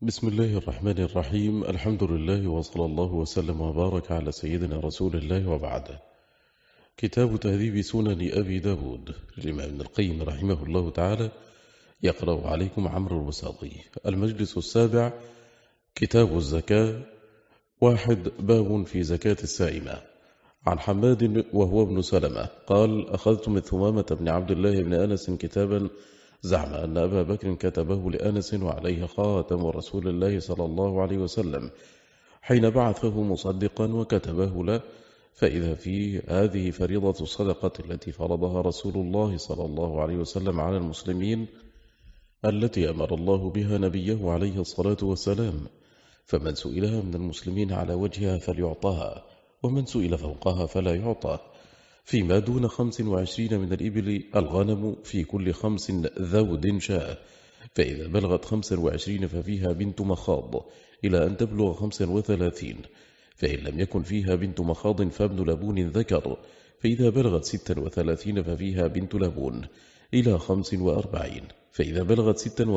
بسم الله الرحمن الرحيم. الحمد لله وصلى الله وسلم وبارك على سيدنا رسول الله وبعد. كتاب تهذيب سنن أبي داود للإمام ابن القيم رحمه الله تعالى، يقرأ عليكم عمرو الوساطي. المجلس السابع، كتاب الزكاة. 1. باب في زكاة السائمة. عن حماد وهو ابن سلمة قال: أخذت من ثمامة بن عبد الله بن أنس كتابا زعم أن أبا بكر كتبه لأنس وعليه خاتم رسول الله صلى الله عليه وسلم حين بعثه مصدقا وكتبه له، فإذا فيه: هذه فريضة الصدقة التي فرضها رسول الله صلى الله عليه وسلم على المسلمين، التي أمر الله بها نبيه عليه الصلاة والسلام، فمن سئلها من المسلمين على وجهها فليعطها، ومن سئل فوقها فلا يعطى. فيما دون 25 من الإبل الغنم في كل 5 ذود شاة، فإذا بلغت 25 ففيها بنت مخاض إلى أن تبلغ 35، فإن لم يكن فيها بنت مخاض فابن لبون ذكر، فإذا بلغت 36 ففيها بنت لبون إلى 45، فإذا بلغت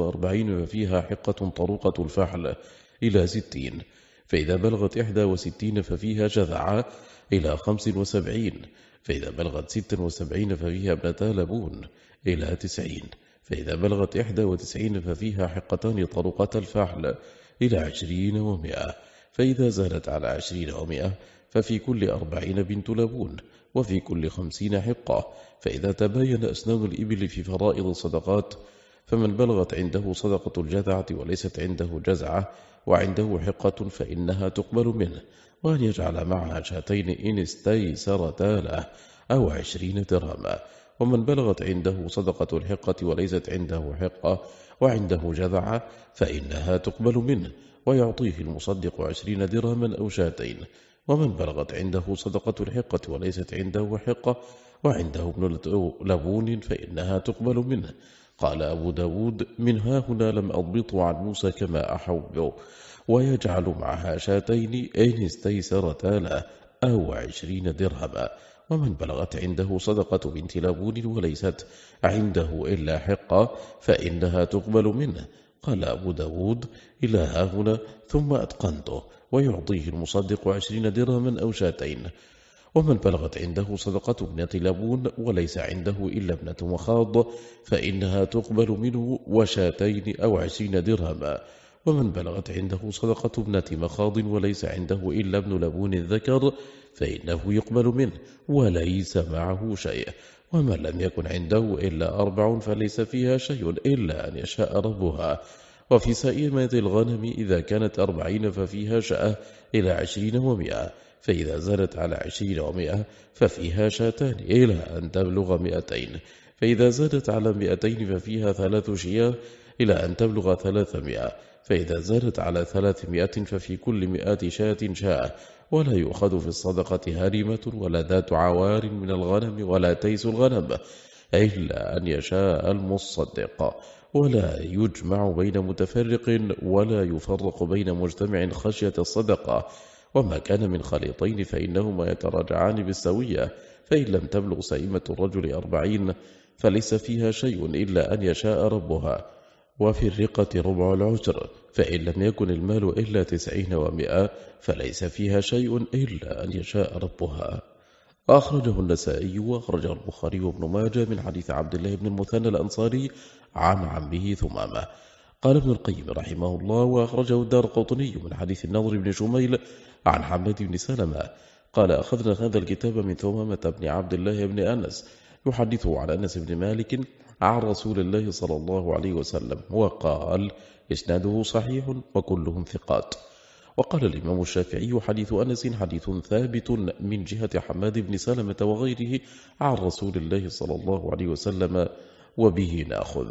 46 ففيها حقة طروقة الفحل إلى 60، فإذا بلغت 61 ففيها جذعة إلى 75، فإذا بلغت 76 ففيها ابنتا لبون إلى 90، فإذا بلغت 91 ففيها حقتان طروقة الفحل إلى 20 و100، فإذا زادت على 20 و100 ففي كل 40 بنت لبون، وفي كل 50 حقة. فإذا تباين أسنان الإبل في فرائض الصدقات، فمن بلغت عنده صدقة الجذعة وليست عنده جزعة وعنده حقة فإنها تقبل منه، وأن يجعل معها شاتين إن استيسرتا له أو 20 درهما. ومن بلغت عنده صدقة الحقة وليست عنده حقة وعنده جذعة فإنها تقبل منه، ويعطيه المصدق 20 درهما أو شاتين. ومن بلغت عنده صدقة الحقة وليست عنده حقة وعنده ابن لبون فإنها تقبل منه. قال أبو داود: من ها هنا لم أضبط عن موسى كما أحب، ويجعل معها شاتين إن استيسرتا له أو 20 درهما. ومن بلغت عنده صدقة بنت لبون وليست عنده إلا حقة فإنها تقبل منه. قال أبو داود: إلى ها هنا ثم أتقنته، ويعطيه المصدق 20 درهما أو شاتين. ومن بلغت عنده صدقة ابنة لبون وليس عنده إلا ابنة مخاض فإنها تقبل منه وشاتين أو 20 درهما. ومن بلغت عنده صدقة ابنة مخاض وليس عنده إلا ابن لبون ذكر فإنه يقبل منه وليس معه شيء. ومن لم يكن عنده إلا 4 فليس فيها شيء إلا أن يشاء ربها. وفي سائمة الغنم إذا كانت 40 ففيها شاة إلى 20 و100، فإذا زادت على 20 و100 ففيها شاتان إلى أن تبلغ 200، فإذا زادت على 200 ففيها 3 شياه إلى أن تبلغ 300، فإذا زادت على 300 ففي كل 100 شاة شاة. ولا يؤخذ في الصدقة هرمة ولا ذات عوار من الغنم ولا تيس الغنم إلا أن يشاء المصدق. ولا يجمع بين متفرق ولا يفرق بين مجتمع خشية الصدقة. وما كان من خليطين فإنهما يتراجعان بالسوية، فإن لم تبلغ سائمة الرجل 40 فليس فيها شيء إلا أن يشاء ربها. وفي الرقة ربع العشر، فإن لم يكن المال إلا 90 و100 فليس فيها شيء إلا أن يشاء ربها. أخرجه النسائي وأخرجه البخاري وابن ماجه من حديث عبد الله بن المثنى الأنصاري عن عمه ثمامة. قال ابن القيم رحمه الله: وأخرجه الدارقطني من حديث النضر بن شميل عن حماد بن سلمة قال: أخذنا هذا الكتاب من ثمامة بن عبد الله بن أنس يحدثه عن أنس بن مالك عن رسول الله صلى الله عليه وسلم، وقال: إسناده صحيح وكلهم ثقات. وقال الإمام الشافعي: حديث أنس حديث ثابت من جهة حماد بن سلمة وغيره عن رسول الله صلى الله عليه وسلم، وبه نأخذ.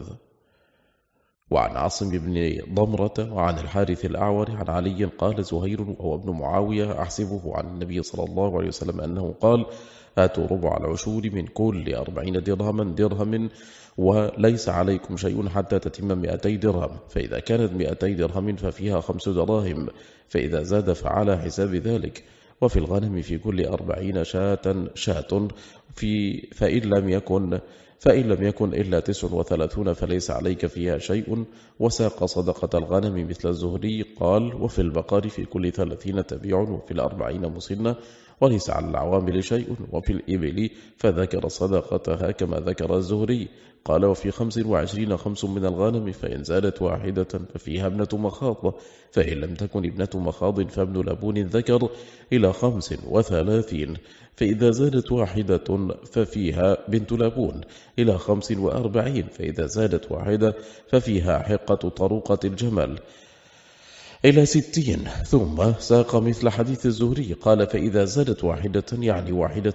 وعن عاصم بن ضمرة وعن الحارث الأعور عن علي قال: زهير وهو ابن معاوية أحسبه عن النبي صلى الله عليه وسلم أنه قال: آتوا ربع العشور من كل 40 درهما درهم، وليس عليكم شيء حتى تتم 200 درهم، فإذا كانت 200 درهم ففيها 5 دراهم، فإذا زاد فعلى حساب ذلك. وفي الغنم في كل 40 شاة فإن لم يكن فإن لم يكن إلا 39 فليس عليك فيها شيء. وساق صدقة الغنم مثل الزهري قال: وفي البقر في كل 30 تبيع وفي 40 مسنة وليس على العوامل شيء. وفي الإبل فذكر صدقتها كما ذكر الزهري قال: وفي 25 خمس من الغنم فإن زادت واحدة ففيها ابنة مخاض، فإن لم تكن ابنة مخاض فابن لبون ذكر إلى 35، فإذا زادت واحدة ففيها بنت لبون إلى 45، فإذا زادت واحدة ففيها حقة طروقة الجمل إلى 60. ثم ساق مثل حديث الزهري قال: فإذا زادت واحدة يعني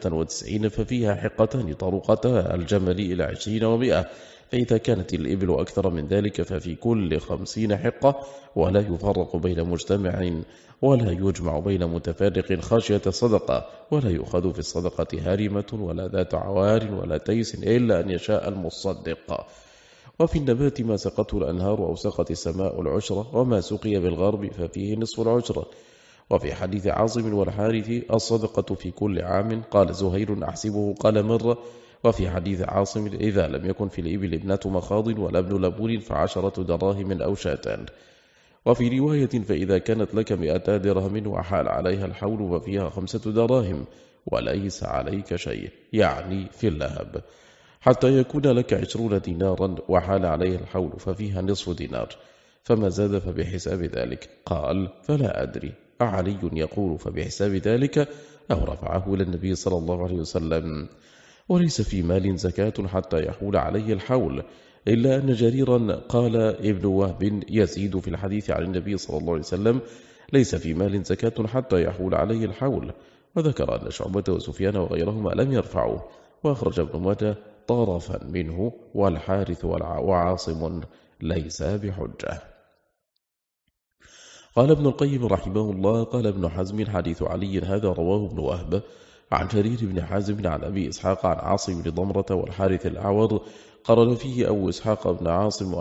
91 ففيها حقتان طروقتا الجمل إلى 20 و100، فإذا كانت الإبل أكثر من ذلك ففي كل 50 حقة، ولا يفرق بين مجتمع ولا يجمع بين متفارق خشية الصدقة، ولا يؤخذ في الصدقة هارمة ولا ذات عوار ولا تيس إلا أن يشاء المصدق. وفي النبات ما سقته الأنهار أو سقت السماء العشرة، وما سقي بالغرب ففيه نصف العشرة. وفي حديث عاصم والحارث الصدقة في كل عام، قال زهير: أحسبه قال مرة. وفي حديث عاصم: إذا لم يكن في الإبل ابنة مخاض ولا ابن لبون ف10 دراهم أو شاتان. وفي رواية: فإذا كانت لك 200 درهم وحال عليها الحول ففيها 5 دراهم وليس عليك شيء، يعني في اللهب، حتى يكون لك 20 دينارا وحال عليها الحول ففيها نصف دينار، فما زاد فبحساب ذلك. قال: فلا أدري أعلي يقول فبحساب ذلك أو رفعه إلى النبي صلى الله عليه وسلم. وليس في مال زكاة حتى يحول عليه الحول، إلا أن جريرا قال ابن وهب يزيد في الحديث عن النبي صلى الله عليه وسلم: ليس في مال زكاة حتى يحول عليه الحول. وذكر أن شعبة وسفيان وغيرهما لم يرفعوه، وأخرج ابن ماجه طرفا منه، والحارث وعاصم ليس بحجة. قال ابن القيم رحمه الله: قال ابن حزم: حديث علي هذا رواه ابن وهب عن جرير بن حازم عن أبي إسحاق عن عاصم بن ضمرة والحارث الأعور، قرن فيه أبو إسحاق بن عاصم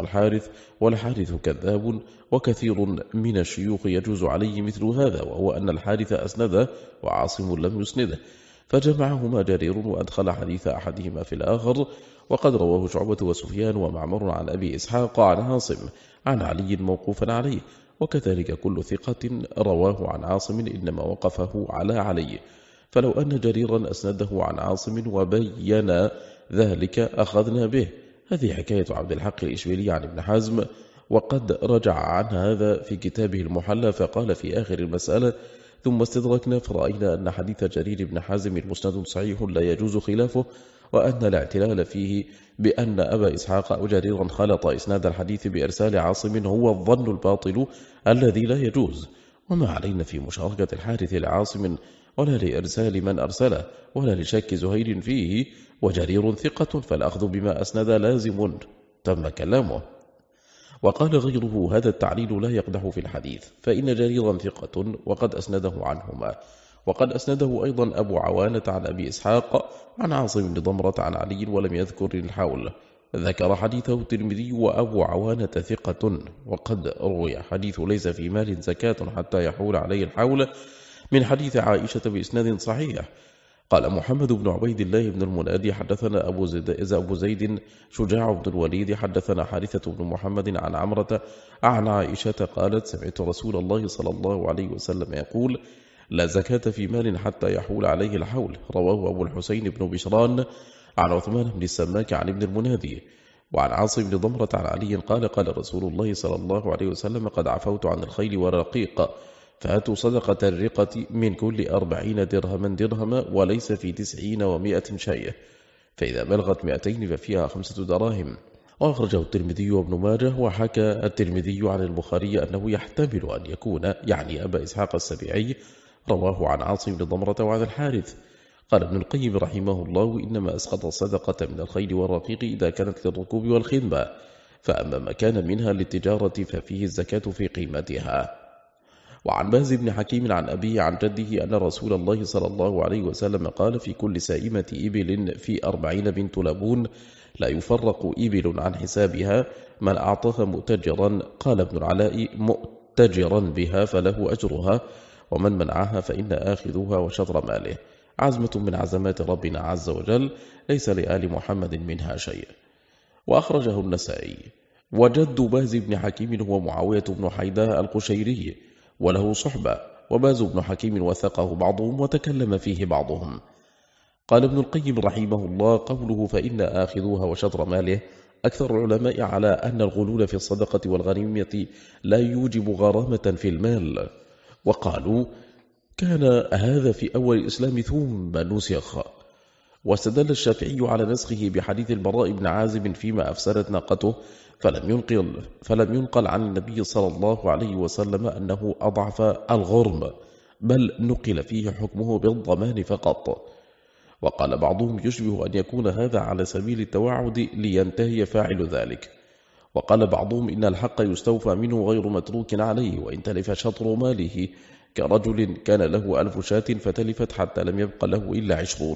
والحارث كذاب، وكثير من الشيوخ يجوز عليه مثل هذا، وهو أن الحارث أسنده وعاصم لم يسنده، فجمعهما جرير وأدخل حديث أحدهما في الآخر. وقد رواه شعبة وسفيان ومعمر عن أبي إسحاق عن عاصم عن علي موقوفا عليه، وكذلك كل ثقة رواه عن عاصم إنما وقفه على علي. فلو أن جريرا أسنده عن عاصم وبين ذلك أخذنا به. هذه حكاية عبد الحق الإشبيلي عن ابن حزم، وقد رجع عن هذا في كتابه المحلى، فقال في آخر المسألة: ثم استدركنا فرأينا أن حديث جرير بن حازم المسند صحيح لا يجوز خلافه، وأن الاعتلال فيه بأن أبا إسحاق أو جريرا خلط إسناد الحديث بإرسال عاصم هو الظن الباطل الذي لا يجوز. وما علينا في مشاركة الحارث لعاصم ولا لإرسال من أرسله ولا لشك زهير فيه، وجرير ثقة فالأخذ بما أسند لازم. تم كلامه. وقال غيره: هذا التعليل لا يقدح في الحديث، فإن جريرا ثقة وقد أسنده عنهما. وقد أسنده أيضا أبو عوانة عن أبي إسحاق عن عاصم بن ضمرة عن علي ولم يذكر الحول. ذكر حديثه الترمذي وأبو عوانة ثقة. وقد روي حديث ليس في مال زكاة حتى يحول عليه الحول من حديث عائشة بإسناد صحيح. قال محمد بن عبيد الله بن المنادي: حدثنا أبو زيد شجاع بن الوليد حدثنا حارثة بن محمد عن عمرة عن عائشة قالت: سمعت رسول الله صلى الله عليه وسلم يقول: لا زكاة في مال حتى يحول عليه الحول. رواه أبو الحسين بن بشران عن عثمان بن السماك عن ابن المنادي. وعن عاصم بن ضمرة عن علي قال: قال رسول الله صلى الله عليه وسلم: قد عفوت عن الخيل والرقيق، فأتوا صدقة الرقة من كل 40 درهما وليس في 90 و100 شيء، فإذا بلغت 200 ففيها 5 دراهم. وأخرجه الترمذي وابن ماجه. وحكى الترمذي عن البخاري أنه يحتمل أن يكون يعني أبا إسحاق السبيعي رواه عن عاصم بن ضمرة وعن الحارث. قال ابن القيم رحمه الله: إنما أسقط الصدقة من الخيل والرقيق إذا كانت للركوب والخدمة، فأما ما كان منها للتجارة ففيه الزكاة في قيمتها. وعن باز بن حكيم عن أبيه عن جده أن رسول الله صلى الله عليه وسلم قال: في كل سائمة إبل في 40 بنت لبون لا يفرق إبل عن حسابها، من أعطاها مؤتجرا، قال ابن العلاء: مؤتجرا بها فله أجرها، ومن منعها فإن آخذها وشطر ماله. عزمة من عزمات ربنا عز وجل ليس لآل محمد منها شيء. وأخرجه النسائي. وجد باز بن حكيم هو معاوية بن حيداء القشيري، وله صحبة، وباز بن حكيم وثقه بعضهم وتكلم فيه بعضهم. قال ابن القيم رحمه الله: قوله فإن آخذوها وشطر ماله، أكثر العلماء على أن الغلول في الصدقة والغنيمة لا يوجب غرامة في المال، وقالوا كان هذا في أول الإسلام ثم نسخ. واستدل الشافعي على نسخه بحديث البراء بن عازب فيما أفسدت ناقته، فلم ينقل عن النبي صلى الله عليه وسلم أنه أضعف الغرم، بل نقل فيه حكمه بالضمان فقط. وقال بعضهم يشبه أن يكون هذا على سبيل التوعد لينتهي فاعل ذلك. وقال بعضهم إن الحق يستوفى منه غير متروك عليه، وإن تلف شطر ماله كرجل كان له 1000 شاة فتلفت حتى لم يبق له إلا 20،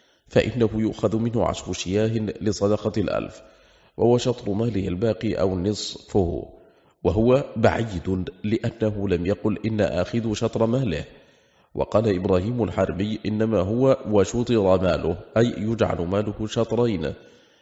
فإنه يؤخذ منه 10 شياه لصدقة 1000، وهو شطر ماله الباقي أو نصفه، وهو بعيد لأنه لم يقل إن آخذ شطر ماله. وقال إبراهيم الحربي إنما هو وشطر ماله، أي يجعل ماله شطرين،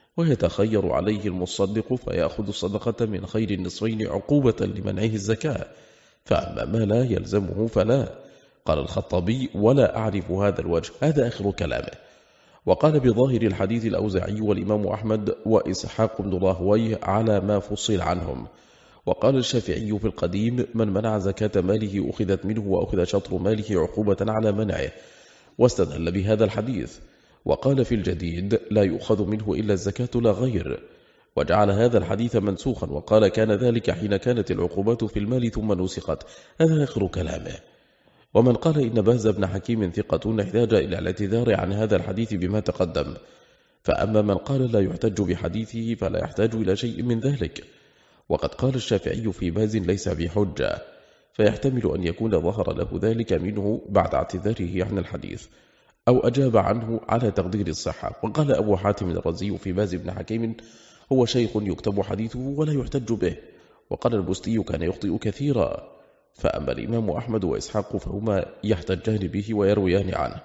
ويتخير عليه المصدق فيأخذ الصدقة من خير النصفين عقوبة لمنعه الزكاة، فأما ما لا يلزمه فلا. قال الخطابي: ولا أعرف هذا الوجه، هذا آخر كلامه. وقال بظاهر الحديث الأوزاعي والإمام أحمد وإسحاق بن راهويه على ما فصل عنهم. وقال الشافعي في القديم: من منع زكاة ماله أخذت منه، وأخذ شطر ماله عقوبة على منعه، واستدل بهذا الحديث. وقال في الجديد: لا يؤخذ منه إلا الزكاة لا غير، وجعل هذا الحديث منسوخا، وقال كان ذلك حين كانت العقوبات في المال ثم نسخت، هذا آخر كلامه. ومن قال إن باز بن حكيم ثقة احتاج إلى الاعتذار عن هذا الحديث بما تقدم، فأما من قال لا يحتج بحديثه فلا يحتاج إلى شيء من ذلك. وقد قال الشافعي في باز ليس بحجة، فيحتمل أن يكون ظهر له ذلك منه بعد اعتذاره عن الحديث، أو أجاب عنه على تقدير الصحة. وقال أبو حاتم الرزي في باز بن حكيم: هو شيخ يكتب حديثه ولا يحتج به. وقال البستي: كان يخطئ كثيرا. فأما الإمام أحمد وإسحاق فهما يحتجان به ويرويان عنه،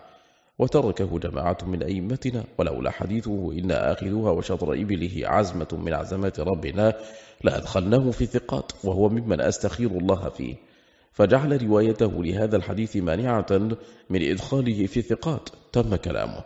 وتركه جماعة من أئمتنا، ولولا حديثه إن آخذوها وشطر إبله عزمة من عزمات ربنا لأدخلناه في الثقات، وهو ممن أستخير الله فيه، فجعل روايته لهذا الحديث مانعة من إدخاله في الثقات. تم كلامه.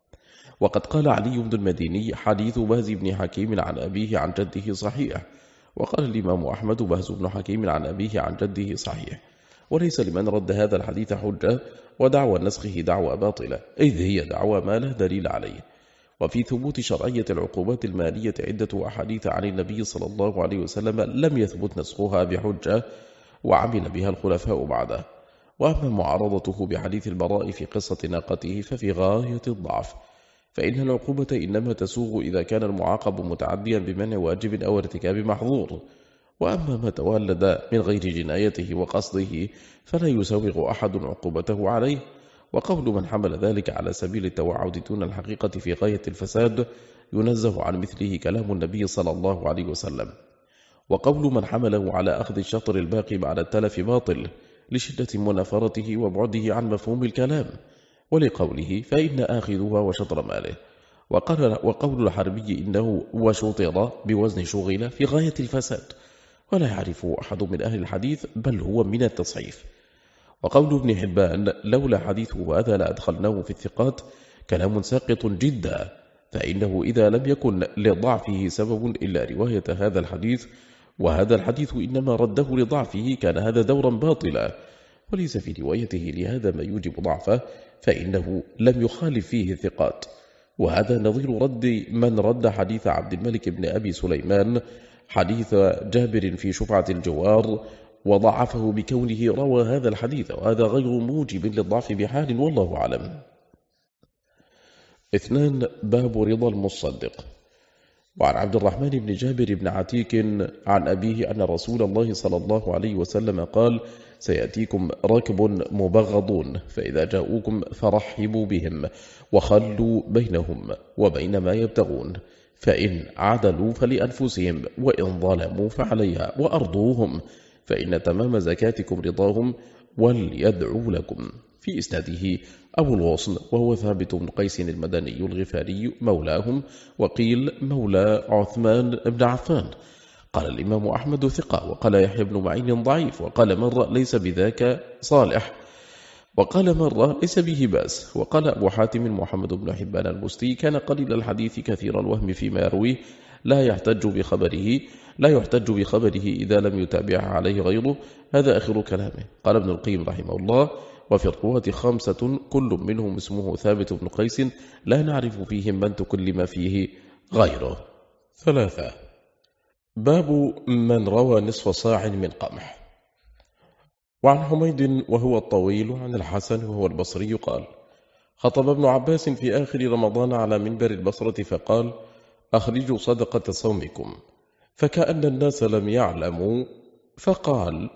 وقد قال علي بن المديني: حديث باز بن حكيم عن أبيه عن جده صحيح. وقال الإمام أحمد: باز بن حكيم عن أبيه عن جده صحيح. وليس لمن رد هذا الحديث حجة، ودعوى نسخه دعوى باطلة، إذ هي دعوى ما لا دليل عليه. وفي ثبوت شرعية العقوبات المالية عدة أحاديث عن النبي صلى الله عليه وسلم لم يثبت نسخها بحجة، وعمل بها الخلفاء بعده. وأما معارضته بحديث البراء في قصة ناقته ففي غاية الضعف، فإن العقوبة إنما تسوغ إذا كان المعاقب متعديا بمنع واجب أو ارتكاب محظور. وأما ما تولد من غير جنايته وقصده فلا يسوغ أحد عقوبته عليه. وقول من حمل ذلك على سبيل التوعد دون الحقيقة في غاية الفساد ينزه عن مثله كلام النبي صلى الله عليه وسلم. وقول من حمله على أخذ الشطر الباقي بعد التلف باطل، لشدة منافرته وبعده عن مفهوم الكلام، ولقوله فإن آخذها وشطر ماله. وقول الحربي إنه وشطر بوزن شغل في غاية الفساد، ولا يعرفه أحد من أهل الحديث، بل هو من التصحيف. وقول ابن حبان لولا حديثه هذا لأدخلناه في الثقات كلام ساقط جدا، فإنه إذا لم يكن لضعفه سبب إلا رواية هذا الحديث، وهذا الحديث إنما رده لضعفه، كان هذا دورا باطلا، وليس في روايته لهذا ما يوجب ضعفه، فإنه لم يخالف فيه الثقات. وهذا نظير رد من رد حديث عبد الملك بن أبي سليمان حديث جابر في شفعة الجوار، وضعفه بكونه روى هذا الحديث، وهذا غير موجب للضعف بحال، والله أعلم. 2. باب رضا المصدق. وعن عبد الرحمن بن جابر بن عتيك عن أبيه أن رسول الله صلى الله عليه وسلم قال: سيأتيكم ركب مبغضون، فإذا جاءوكم فرحبوا بهم، وخلوا بينهم وبين ما يبتغون، فإن عدلوا فلأنفسهم، وإن ظلموا فعليها، وأرضوهم، فإن تمام زكاتكم رضاهم، وليدعوا لكم. في إسناده أبو الغصن وهو ثابت بن قيس المدني الغفاري مولاهم، وقيل مولى عثمان بن عفان. قال الإمام أحمد ثقة، وقال يحيى بن معين ضعيف، وقال مرة ليس بذاك صالح، وقال مرة ليس به بأس. وقال أبو حاتم محمد بن حبان البستي كان قليل الحديث كثير الوهم فيما يرويه، لا يحتج بخبره إذا لم يتابعه عليه غيره. هذا آخر كلامه. قال ابن القيم رحمه الله: وفي الرواة 5 كل منهم اسمه ثابت بن قيس، لا نعرف فيهم من تكلم فيه غيره. 3. باب من روى نصف صاع من قمح. وعن حميد وهو الطويل عن الحسن وهو البصري قال: خطب ابن عباس في آخر رمضان على منبر البصرة فقال: أخرجوا صدقة صومكم، فكأن الناس لم يعلموا، فقال: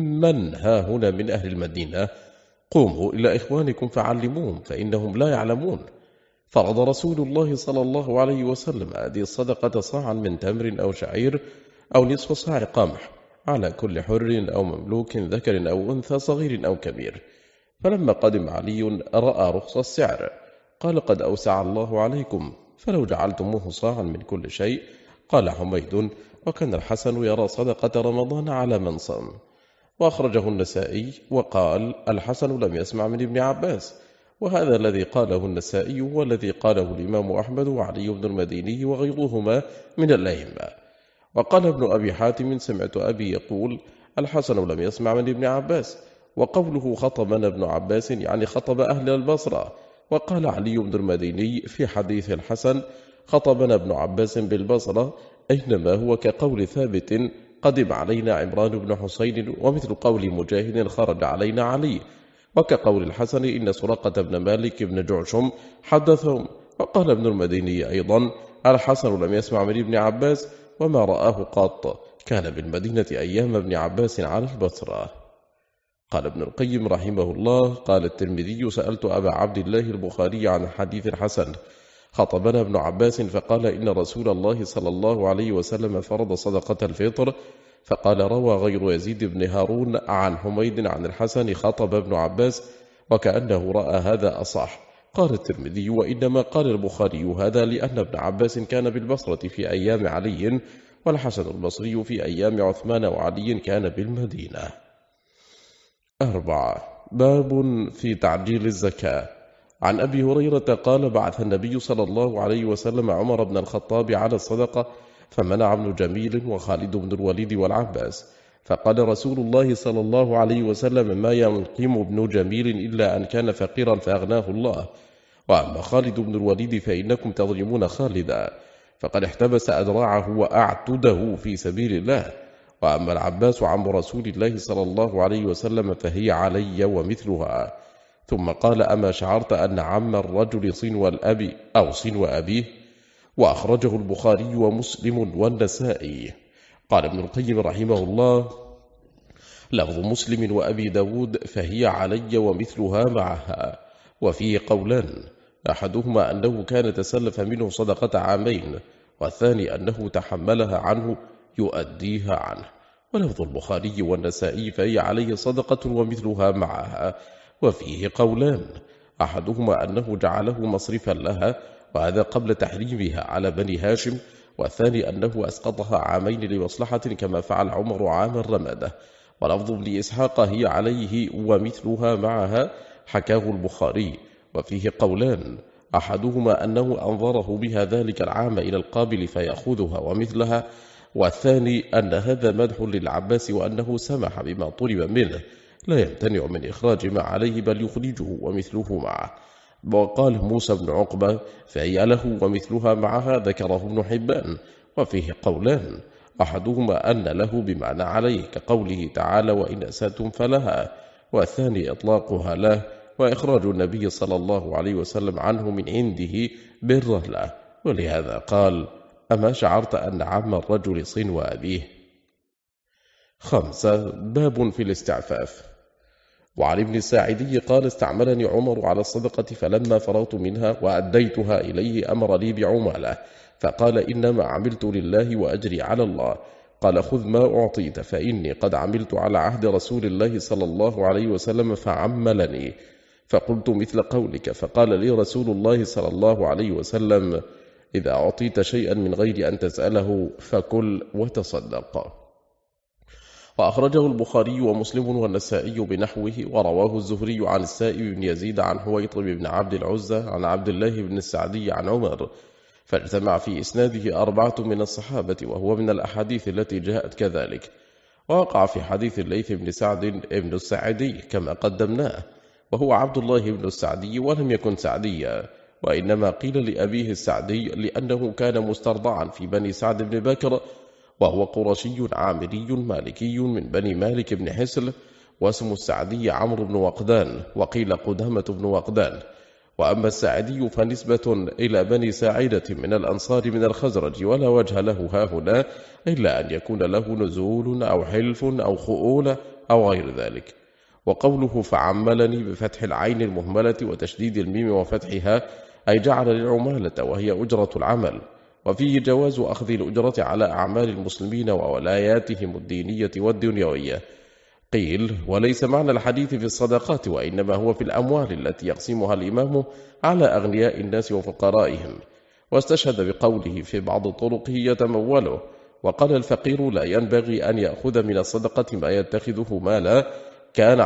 من ها هنا من أهل المدينة؟ قوموا إلى إخوانكم فعلموهم فإنهم لا يعلمون. فرض رسول الله صلى الله عليه وسلم هذه الصدقة صاعا من تمر أو شعير أو نصف صاع قمح على كل حر أو مملوك ذكر أو أنثى صغير أو كبير. فلما قدم علي رأى رخص السعر قال: قد أوسع الله عليكم، فلو جعلتموه صاعا من كل شيء. قال حميد: وكان الحسن يرى صدقة رمضان على من صام. وأخرجه النسائي وقال: الحسن لم يسمع من ابن عباس. وهذا الذي قاله النسائي هو الذي قاله الإمام أحمد وعلي بن المديني وغيرهما من الأئمة. وقال ابن أبي حاتم: سمعت أبي يقول: الحسن لم يسمع من ابن عباس. وقوله خطبنا ابن عباس يعني خطب أهل البصرة. وقال علي بن المديني في حديث الحسن: خطبنا ابن عباس بالبصرة، أينما هو كقول ثابت: قدم علينا عمران بن حسين، ومثل قول مجاهد: خرج علينا علي. وكقول الحسن: إن سراقة بن مالك بن جعشم حدثهم. وقال ابن المديني أيضا: الحسن لم يسمع من ابن عباس وما رآه قط، كان بالمدينة أيام ابن عباس على البصرة. قال ابن القيم رحمه الله: قال الترمذي: سألت أبا عبد الله البخاري عن حديث الحسن: خطبنا ابن عباس فقال: إن رسول الله صلى الله عليه وسلم فرض صدقة الفطر. فقال: روى غير يزيد بن هارون عن حميد عن الحسن: خطب ابن عباس، وكأنه رأى هذا أصح. قال الترمذي: وإنما قال البخاري هذا لأن ابن عباس كان بالبصرة في أيام علي، والحسن البصري في أيام عثمان وعلي كان بالمدينة. 4. باب في تعجيل الزكاة. عن أبي هريرة قال: بعث النبي صلى الله عليه وسلم عمر بن الخطاب على الصدقة، فمنع ابن جميل وخالد بن الوليد والعباس. فقال رسول الله صلى الله عليه وسلم: ما ينقم ابن جميل إلا أن كان فقيرا فأغناه الله، وأما خالد بن الوليد فإنكم تظلمون خالدا، فقد احتبس أدراعه وأعتده في سبيل الله. وأما العباس عم رسول الله صلى الله عليه وسلم فهي علي ومثلها. ثم قال: أما شعرت أن عم الرجل صنو الأب أو صنو أبيه؟ وأخرجه البخاري ومسلم والنسائي. قال ابن القيم رحمه الله: لفظ مسلم وأبي داود فهي علي ومثلها معها. وفيه قولان: أحدهما أنه كان تسلف منه صدقة عامين، والثاني أنه تحملها عنه يؤديها عنه. ولفظ البخاري والنسائي فهي عليه صدقة ومثلها معها. وفيه قولان: أحدهما أنه جعله مصرفا لها، وهذا قبل تحريمها على بني هاشم، والثاني أنه أسقطها عامين لمصلحة كما فعل عمر عام الرمادة. ولفظ ابن إسحاق هي عليه ومثلها معها حكاه البخاري. وفيه قولان: أحدهما أنه أنظره بها ذلك العام إلى القابل فيأخذها ومثلها، والثاني أن هذا مدح للعباس وأنه سمح بما طلب منه، لا يمتنع من إخراج ما عليه بل يخرجه ومثله معه. وقال موسى بن عقبة فهي له ومثلها معها، ذكره ابن حبان. وفيه قولان: أحدهما أن له بمعنى عليه كقوله تعالى: وإن أسأتم فلها، والثاني إطلاقها له وإخراج النبي صلى الله عليه وسلم عنه من عنده برا له. ولهذا قال: أما شعرت أن عم الرجل صنو أبيه. 5. باب في الاستعفاف. وعن ابن الساعدي قال: استعملني عمر على الصدقة، فلما فرغت منها وأديتها إليه أمر لي بعمالة، فقال: إنما عملت لله وأجري على الله. قال: خذ ما أعطيت، فإني قد عملت على عهد رسول الله صلى الله عليه وسلم فعملني. فقلت مثل قولك، فقال لي رسول الله صلى الله عليه وسلم: إذا أعطيت شيئا من غير أن تسأله فكل وتصدق. وأخرجه البخاري ومسلم والنسائي بنحوه، ورواه الزهري عن السائب بن يزيد عن حويطب بن عبد العزة عن عبد الله بن السعدي عن عمر، فاجتمع في إسناده 4 من الصحابة، وهو من الأحاديث التي جاءت كذلك. ووقع في حديث الليث بن سعد بن السعدي كما قدمناه، وهو عبد الله بن السعدي ولم يكن سعديا، وإنما قيل لأبيه السعدي لأنه كان مسترضعا في بني سعد بن بكر، وهو قرشي عامري مالكي من بني مالك بن حسل، واسم السعدي عمرو بن وقدان، وقيل قدامة بن وقدان. وأما الساعدي فنسبة إلى بني ساعدة من الأنصار من الخزرج، ولا وجه له هاهنا إلا أن يكون له نزول أو حلف أو خؤول أو غير ذلك. وقوله فعملني بفتح العين المهملة وتشديد الميم وفتحها أي جعل العمالة وهي أجرة العمل، وفيه جواز أخذ الأجرة على أعمال المسلمين وولاياتهم الدينية والدنيوية. قيل وليس معنى الحديث في الصدقات، وإنما هو في الأموال التي يقسمها الإمام على أغنياء الناس وفقرائهم. واستشهد بقوله في بعض طرقه يتموله، وقال الفقير لا ينبغي أن يأخذ من الصدقة ما يتخذه مالا كان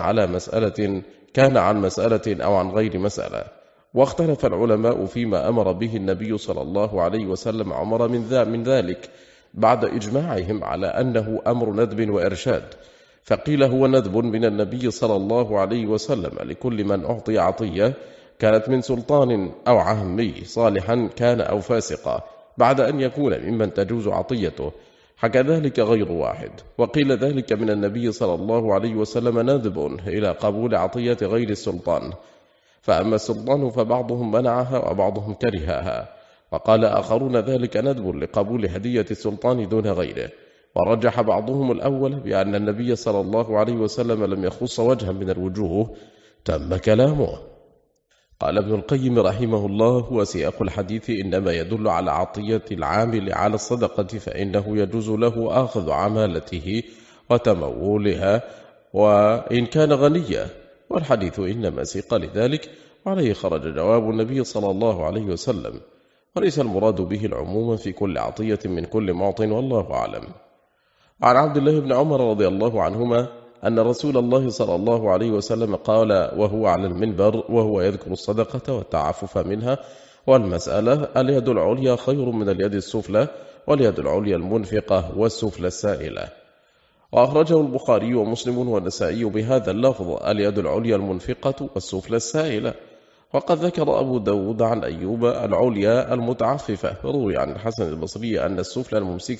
عن مسألة أو عن غير مسألة. واختلف العلماء فيما أمر به النبي صلى الله عليه وسلم عمر من ذلك بعد إجماعهم على أنه أمر ندب وإرشاد، فقيل هو ندب من النبي صلى الله عليه وسلم لكل من أعطي عطية كانت من سلطان أو عهمي صالحا كان أو فاسقا، بعد أن يكون ممن تجوز عطيته، حكى ذلك غير واحد. وقيل ذلك من النبي صلى الله عليه وسلم ندب إلى قبول عطية غير السلطان، فأما السلطان فبعضهم منعها وبعضهم كرهها، وقال آخرون ذلك ندب لقبول هدية السلطان دون غيره. ورجح بعضهم الأول بأن النبي صلى الله عليه وسلم لم يخص وجها من الوجوه. تم كلامه. قال ابن القيم رحمه الله: وسياق الحديث إنما يدل على عطية العامل على الصدقة، فإنه يجوز له أخذ عمالته وتمولها وإن كان غنيا، والحديث إنما سيق لذلك، وعليه خرج جواب النبي صلى الله عليه وسلم، وليس المراد به العموم في كل عطية من كل معط، والله أعلم. عن عبد الله بن عمر رضي الله عنهما أن رسول الله صلى الله عليه وسلم قال وهو على المنبر وهو يذكر الصدقة والتعفف منها والمسألة: اليد العليا خير من اليد السفلى، واليد العليا المنفقة والسفلى السائلة. وأخرجه البخاري ومسلم والنسائي بهذا اللفظ: اليد العليا المنفقة والسفلى السائلة. وقد ذكر أبو داود عن أيوب العليا المتعففة، روي عن الحسن البصري أن السفلى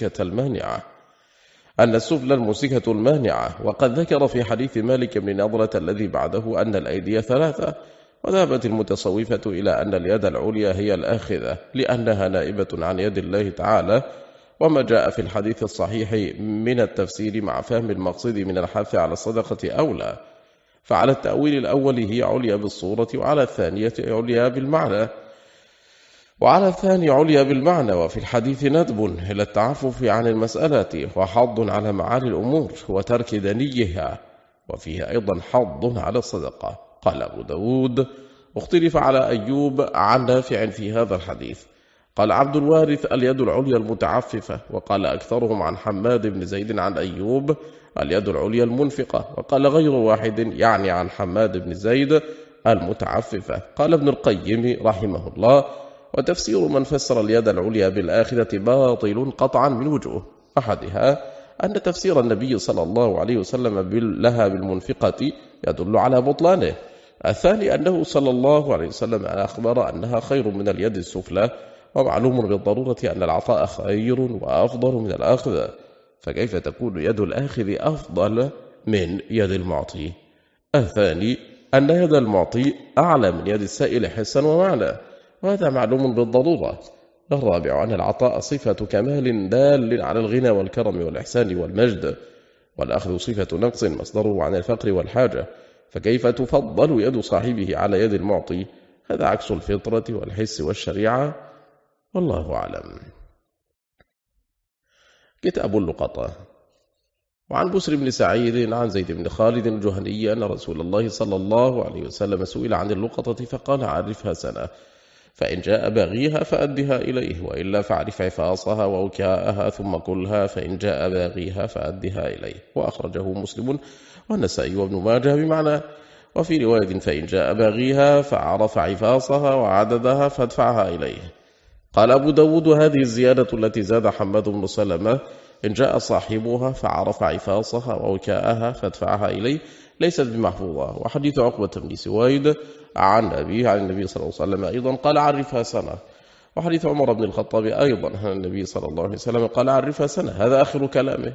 الممسكة المانعة. وقد ذكر في حديث مالك بن نضرة الذي بعده أن الأيدي 3، وذهبت المتصوفة إلى أن اليد العليا هي الآخذة، لأنها نائبة عن يد الله تعالى، وما جاء في الحديث الصحيح من التفسير مع فهم المقصد من الحث على الصدقة أولى. فعلى التأويل الأول هي عليا بالصورة، وعلى الثانية عليا بالمعنى، وفي الحديث ندب إلى التعفف عن المسألة، وحض على معالي الأمور وترك دنيها، وفيها أيضا حض على الصدقة. قال أبو داود: اختلف على أيوب عن نافع في هذا الحديث. قال عبد الوارث: اليد العليا المتعففة. وقال أكثرهم عن حماد بن زيد عن أيوب: اليد العليا المنفقة. وقال غير واحد يعني عن حماد بن زيد المتعففة. قال ابن القيم رحمه الله: وتفسير من فسر اليد العليا بالآخرة باطل قطعا من وجوه. أحدها أن تفسير النبي صلى الله عليه وسلم لها بالمنفقة يدل على بطلانه. الثاني أنه صلى الله عليه وسلم أخبر أنها خير من اليد السفلى، ومعلوم بالضرورة أن العطاء خير وأفضل من الأخذ، فكيف تكون يد الآخذ أفضل من يد المعطي؟ الثاني أن يد المعطي أعلى من يد السائل حسا ومعنى، وهذا معلوم بالضرورة. الرابع أن العطاء صفة كمال دال على الغنى والكرم والإحسان والمجد، والأخذ صفة نقص مصدره عن الفقر والحاجة، فكيف تفضل يد صاحبه على يد المعطي؟ هذا عكس الفطرة والحس والشريعة، والله أعلم. كتاب اللقطة. وعن بسر بن سعيد عن زيد بن خالد الجهني أن رسول الله صلى الله عليه وسلم سئل عن اللقطة فقال عرفها سنة، فإن جاء باغيها فأدها إليه، وإلا فاعرف عفاصها ووكاءها ثم كلها، فإن جاء باغيها فأدها إليه. وأخرجه مسلم والنسائي وابن ماجه بمعنى. وفي رواية فإن جاء باغيها فعرف عفاصها وعددها فادفعها إليه. قال أبو داود هذه الزيادة التي زاد حماد بن سلمة إن جاء صاحبها فعرف عفاصها ووكاءها فادفعها إليه ليست بمحفوظة. وحديث عقبة بن سويد عن أبيه عن النبي صلى الله عليه وسلم أيضا قال عرفها سنة. وحديث عمر بن الخطاب أيضا عن النبي صلى الله عليه وسلم قال عرفها سنة. هذا آخر كلامه.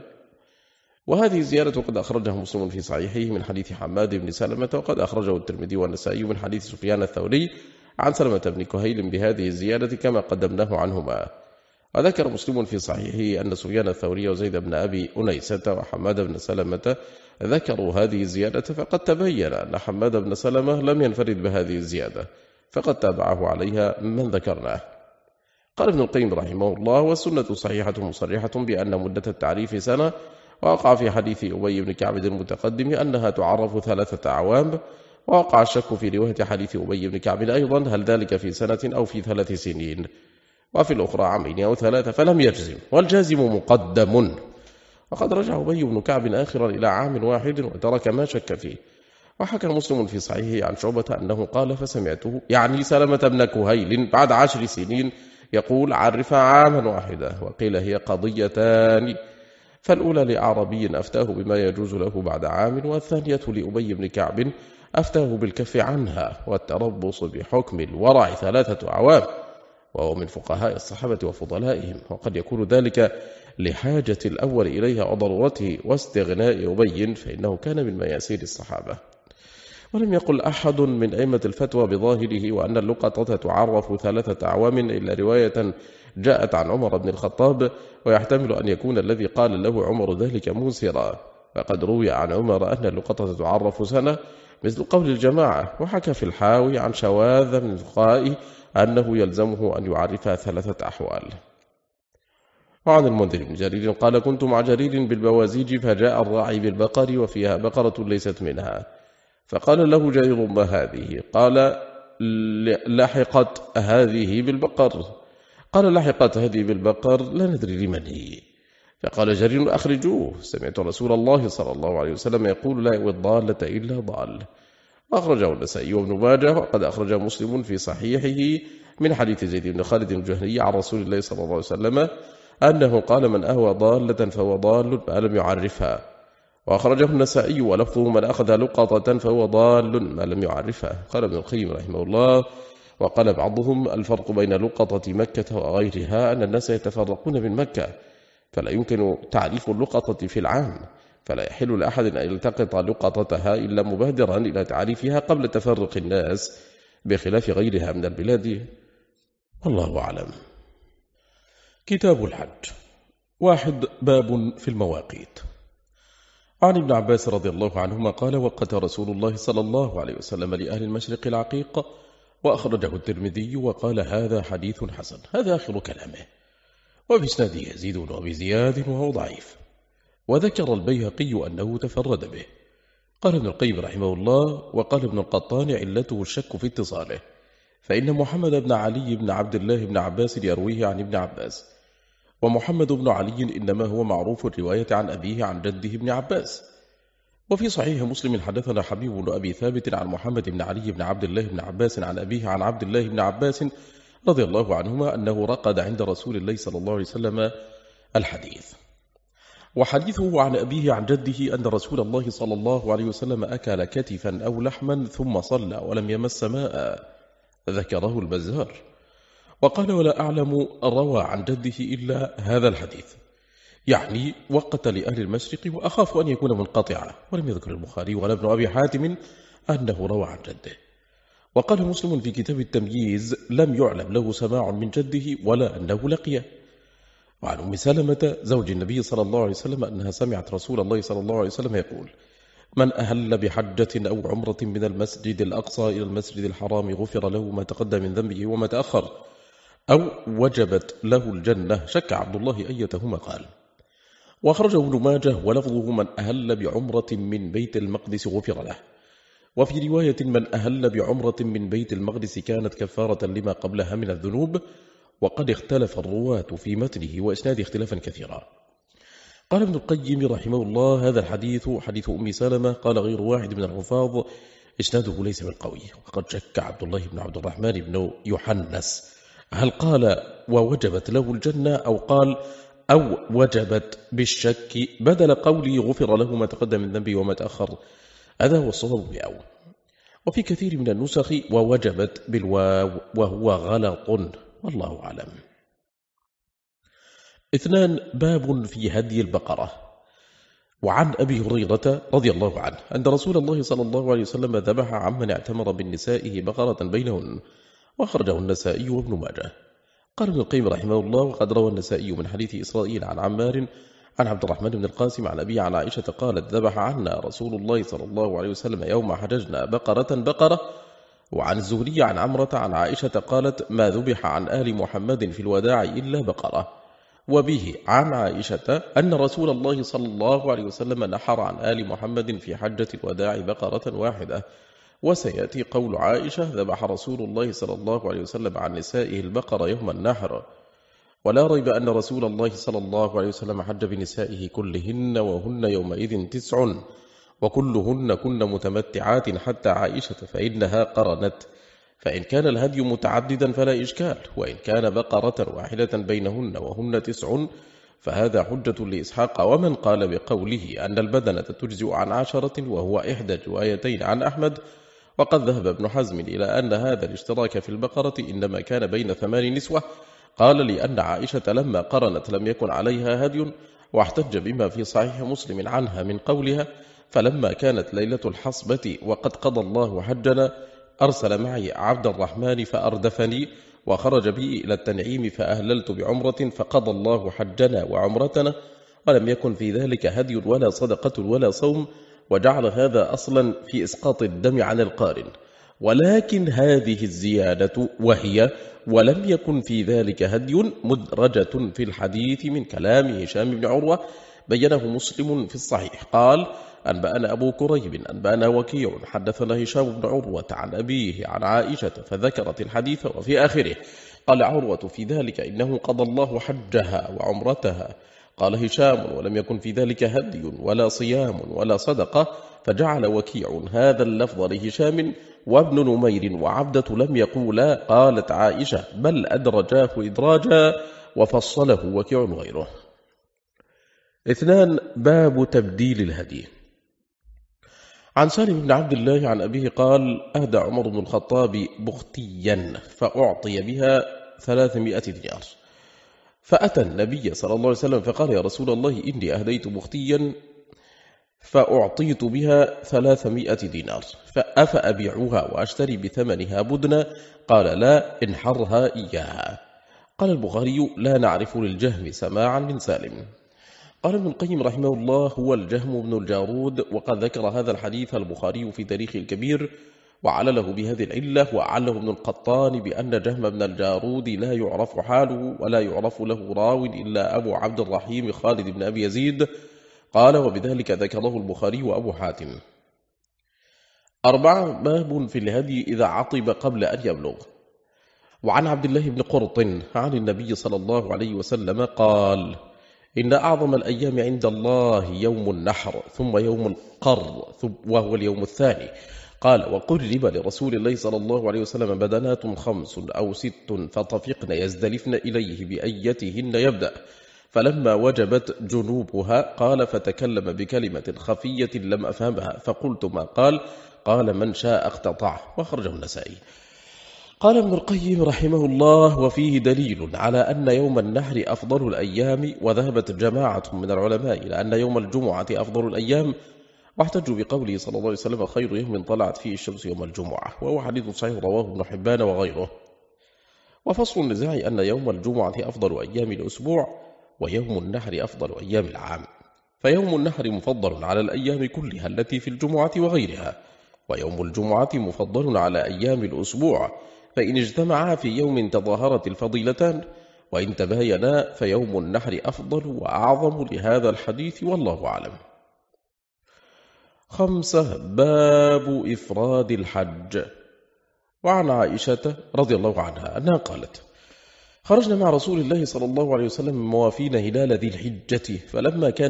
وهذه زيادة قد أخرجها مسلم في صحيحه من حديث حماد بن سلمة، وقد أخرجه الترمذي والنسائي من حديث سفيان الثوري عن سلمة بن كهيل بهذه الزيادة كما قدمناه عنهما. وذكر مسلم في صحيحه أن سفيان الثوري وزيد بن أبي أنيسة وحماد بن سلمة ذكروا هذه الزيادة، فقد تبين أن حماد بن سلمة لم ينفرد بهذه الزيادة، فقد تابعه عليها من ذكرناه. قال ابن القيم رحمه الله: والسنة صحيحة مصرحة بأن مدة التعريف سنة، ووقع في حديث أبي بن كعب المتقدم أنها تعرف 3 أعوام، ووقع الشك في رواية حديث أبي بن كعب أيضا هل ذلك في سنة أو في 3 سنين، وفي الأخرى عامين أو 3، فلم يجزم، والجازم مقدم. وقد رجع أبي بن كعب آخرا إلى عام واحد وترك ما شك فيه. وحكى مسلم في صحيحه عن شعبة أنه قال فسمعته يعني سلمة بن كهيل بعد 10 سنين يقول عرفها عاما واحدا. وقيل هي قضيتان، فالأولى لأعربي أفتاه بما يجوز له بعد عام، والثانية لأبي بن كعب أفتاه بالكف عنها والتربص بحكم الورع 3 أعوام، وهو من فقهاء الصحابة وفضلائهم، وقد يكون ذلك لحاجة الأول إليها وضرورته واستغناء أبي، فإنه كان من مياسير الصحابة. ولم يقل أحد من أئمة الفتوى بظاهره وأن اللقطة تعرف 3 أعوام إلا رواية جاءت عن عمر بن الخطاب، ويحتمل أن يكون الذي قال له عمر ذلك موسرا، فقد روي عن عمر أن اللقطة تعرف سنة مثل قول الجماعة. وحكى في الحاوي عن شواذ من الفقهاء أنه يلزمه أن يعرفها 3 أحوال. وعن المنذر بن جرير قال كنت مع جرير بالبوازيج فجاء الراعي بالبقر وفيها بقرة ليست منها، فقال له جرير ما هذه؟ قال لحقت هذه بالبقر. قال لحقت هذه بالبقر لا ندري لمن هي. فقال جرير أخرجوه، سمعت رسول الله صلى الله عليه وسلم يقول لا يؤوي الضالة إلا ضال. أخرجه النسائي وابن ماجه، وقد أخرج مسلم في صحيحه من حديث زيد بن خالد الجهني عن رسول الله صلى الله عليه وسلم أنه قال من أهوى ضالة فهو ضال ما لم يعرفها. وأخرجه النسائي ولفظه من أخذ لقطة فهو ضال ما لم يعرفها. قال ابن القيم رحمه الله: وقال بعضهم الفرق بين لقطة مكة وغيرها أن الناس يتفرقون من مكة، فلا يمكن تعريف اللقطة في العام، فلا يحل لأحد أن يلتقط لقطتها إلا مبادرا إلى تعريفها قبل تفرق الناس، بخلاف غيرها من البلاد. والله أعلم. كتاب الحج. 1. باب في المواقيت. عن ابن عباس رضي الله عنهما قال وقت رسول الله صلى الله عليه وسلم لأهل المشرق العقيق، وأخرجه الترمذي وقال هذا حديث حسن. هذا آخر كلامه. وبإسناده يزيد بن أبي زياد وهو ضعيف، وذكر البيهقي أنه تفرد به. قال ابن القيم رحمه الله: وقال ابن القطان علته الشك في اتصاله، فإن محمد بن علي بن عبد الله بن عباس يرويه عن ابن عباس، ومحمد بن علي إنما هو معروف الرواية عن أبيه عن جده ابن عباس. وفي صحيح مسلم حدثنا حبيب بن أبي ثابت عن محمد بن علي بن عبد الله بن عباس عن أبيه عن عبد الله بن عباس رضي الله عنهما أنه رقد عند رسول الله صلى الله عليه وسلم الحديث. وحديثه عن أبيه عن جده أن رسول الله صلى الله عليه وسلم أكل كتفا أو لحما ثم صلى ولم يمس ماء، ذكره البزار. وقال ولا أعلم روى عن جده إلا هذا الحديث، يعني وقت لأهل المشرق، وأخاف أن يكون منقطعا. ولم يذكر البخاري ولا ابن أبي حاتم أنه روى عن جده. وقال مسلم في كتاب التمييز لم يعلم له سماع من جده ولا أنه لقيه. وعن أم سلمة زوج النبي صلى الله عليه وسلم أنها سمعت رسول الله صلى الله عليه وسلم يقول من أهل بحجة أو عمرة من المسجد الأقصى إلى المسجد الحرام غفر له ما تقدم من ذنبه وما تأخر، أو وجبت له الجنة. شك عبد الله أيتهما قال. وأخرجه ابن ماجه ولفظه من أهل بعمرة من بيت المقدس غفر له. وفي رواية من أهل بعمرة من بيت المقدس كانت كفارة لما قبلها من الذنوب. وقد اختلف الرواة في متنه وإسناد اختلافا كثيرا. قال ابن القيم رحمه الله: هذا الحديث حديث أم سلمة. قال غير واحد من الحفاظ: إسناده ليس بالقوي. وقد شك عبد الله بن عبد الرحمن بن يحنس هل قال ووجبت له الجنة أو قال أو وجبت بالشك بدل قولي غفر له ما تقدم من ذنبه وما تأخر. هذا هو الصواب بأو. وفي كثير من النسخ ووجبت بالواو وهو غلط، والله أعلم. 2. باب في هدي البقرة. وعن أبي هريرة رضي الله عنه أن رسول الله صلى الله عليه وسلم ذبح عمن اعتمر بالنسائه بقرة بينهن، وأخرجه النسائي وابن ماجه. قال ابن القيم رحمه الله: وقد روى النسائي من حديث إسرائيل عن عمار عن عبد الرحمن بن القاسم عن أبي عن عائشة قالت: ذبح عنا رسول الله صلى الله عليه وسلم يوم حججنا بقرة. وعن الزهري عن عمرة عن عائشة قالت: ما ذبح عن آل محمد في الوداع إلا بقرة. وبه عن عائشة أن رسول الله صلى الله عليه وسلم نحر عن آل محمد في حجة الوداع بقرة واحدة. وسيأتي قول عائشة: ذبح رسول الله صلى الله عليه وسلم عن نسائه البقرة يوم النحر. ولا ريب أن رسول الله صلى الله عليه وسلم حج بنسائه كلهن، وهن يومئذ 9، وكلهن كن متمتعات حتى عائشة فإنها قرنت. فإن كان الهدي متعددا فلا إشكال، وإن كان بقرة واحدة بينهن وهن 9 فهذا حجة لإسحاق. ومن قال بقوله أن البدنة تجزئ عن 10 وهو إحدى روايتين عن أحمد. وقد ذهب ابن حزم إلى أن هذا الاشتراك في البقرة إنما كان بين 8 نسوة. قال: لأن عائشة لما قرنت لم يكن عليها هدي، واحتج بما في صحيح مسلم عنها من قولها: فلما كانت ليلة الحصبة وقد قضى الله حجنا أرسل معي عبد الرحمن فأردفني، وخرج بي إلى التنعيم فأهللت بعمرة فقضى الله حجنا وعمرتنا، ولم يكن في ذلك هدي ولا صدقة ولا صوم، وجعل هذا أصلا في إسقاط الدم عن القارن. ولكن هذه الزيادة وهي ولم يكن في ذلك هدي مدرجة في الحديث من كلام هشام بن عروة بينه مسلم في الصحيح. قال: أنبأنا أبو كريب أنبأنا وكيع حدثنا هشام بن عروة عن أبيه عن عائشة فذكرت الحديث وفي آخره قال عروة في ذلك إنه قضى الله حجها وعمرتها. قال هشام: ولم يكن في ذلك هدي ولا صيام ولا صدقة. فجعل وكيع هذا اللفظ لهشام، وابن نمير وعبدة لم يقولا. قالت عائشة: بل أدرجاه إدراجا وفصله وكيع غيره. 2. باب تبديل الهدي. عن سالم بن عبد الله عن أبيه قال: أهدى عمر بن الخطاب بختيا فأعطي بها 300 دينار، فأتى النبي صلى الله عليه وسلم فقال: يا رسول الله، إني أهديت بختيا فأعطيت بها 300 دينار، فأفأبيعها وأشتري بثمنها بدنا؟ قال: لا، انحرها إياها. قال البخاري: لا نعرف للجهم سماعا من سالم. قال ابن القيم رحمه الله: هو الجهم بن الجارود. وقد ذكر هذا الحديث البخاري في تاريخ الكبير وعلله بهذه العلة. وعله ابن القطان بأن جهم بن الجارود لا يعرف حاله ولا يعرف له راو إلا أبو عبد الرحيم خالد بن أبي يزيد. قال: وبذلك ذكره البخاري وأبو حاتم. 4. باب في الهدي إذا عطب قبل أن يبلغ. وعن عبد الله بن قرط عن النبي صلى الله عليه وسلم قال: إن أعظم الأيام عند الله يوم النحر، ثم يوم القر، وهو اليوم الثاني. قال: وقرب لرسول الله صلى الله عليه وسلم بدنات 5 أو 6 فطفقن يزدلفن إليه بأيتهن يبدأ. فلما وجبت جنوبها قال: فتكلم بكلمة خفية لم أفهمها، فقلت: ما قال؟ قال: من شاء اقتطعه. وخرجه النسائي. قال ابن القيم رحمه الله: وفيه دليل على أن يوم النحر أفضل الأيام. وذهبت جماعة من العلماء إلى أن يوم الجمعة أفضل الأيام، واحتجوا بقوله صلى الله عليه وسلم: خير يوم طلعت فيه الشمس يوم الجمعة، وهو حديث صحيح رواه ابن حبان وغيره. وفصل النزاع أن يوم الجمعة أفضل أيام الأسبوع، ويوم النحر أفضل أيام العام. فيوم النحر مفضل على الأيام كلها التي في الجمعة وغيرها، ويوم الجمعة مفضل على أيام الأسبوع، فإن اجتمعا في يوم تظاهرت الفضيلتان. وإن تباينا فيوم النحر أفضل وأعظم لهذا الحديث والله أعلم. 5. باب إفراد الحج. وعن عائشة رضي الله عنها أنها قالت: خرجنا مع رسول الله صلى الله عليه وسلم موافين هلال ذي الحجة، فلما كان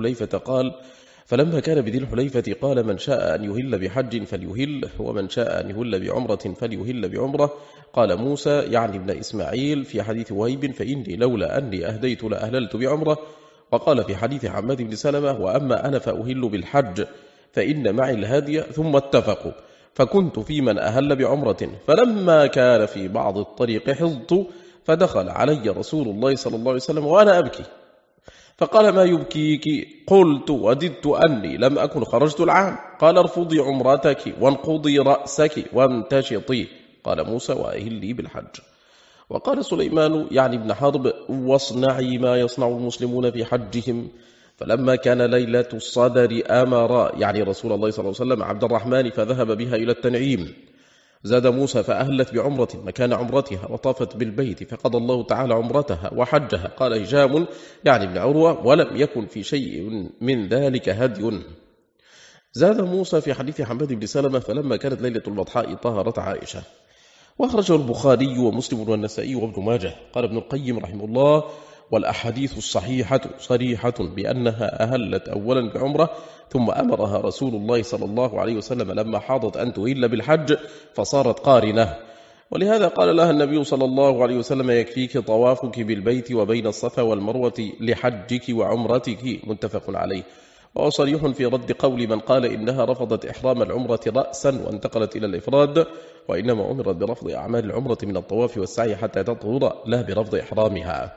بذي الحليفة قال: من شاء أن يهل بحج فليهل، ومن شاء أن يهل بعمرة فليهل بعمرة. قال موسى يعني ابن إسماعيل في حديث وهيب: فإني لولا أني أهديت لأهللت بعمرة. وقال في حديث حماد بن سلمة: وأما أنا فأهل بالحج فإن معي الهدي. ثم اتفقوا، فكنت في من أهل بعمرة، فلما كان في بعض الطريق حضت، فدخل علي رسول الله صلى الله عليه وسلم وأنا أبكي، فقال: ما يبكيك؟ قلت: وددت أني لم أكن خرجت العام. قال: ارفضي عمرتك وانقضي رأسك وامتشطي. قال موسى: وأهلي بالحج. وقال سليمان يعني ابن حرب: واصنعي ما يصنع المسلمون في حجهم. فلما كان ليلة الصدر أمر يعني رسول الله صلى الله عليه وسلم عبد الرحمن فذهب بها إلى التنعيم. زاد موسى فأهلت بعمرة مكان عمرتها وطافت بالبيت، فقضى الله تعالى عمرتها وحجها. قال هشام يعني ابن عروة: ولم يكن في شيء من ذلك هدي. زاد موسى في حديث حماد بن سلمة: فلما كانت ليلة البطحاء طهرت عائشة. وأخرجه البخاري ومسلم والنسائي وابن ماجه. قال ابن القيم رحمه الله: والأحاديث الصحيحة صريحة بأنها أهلت أولا بعمرة، ثم أمرها رسول الله صلى الله عليه وسلم لما حاضت أن تهل بالحج فصارت قارنة. ولهذا قال لها النبي صلى الله عليه وسلم: يكفيك طوافك بالبيت وبين الصفا والمروة لحجك وعمرتك. متفق عليه. وهو صريح في رد قول من قال إنها رفضت إحرام العمرة رأسا وانتقلت إلى الإفراد، وإنما أمرت برفض أعمال العمرة من الطواف والسعي حتى تطهر، لا برفض إحرامها.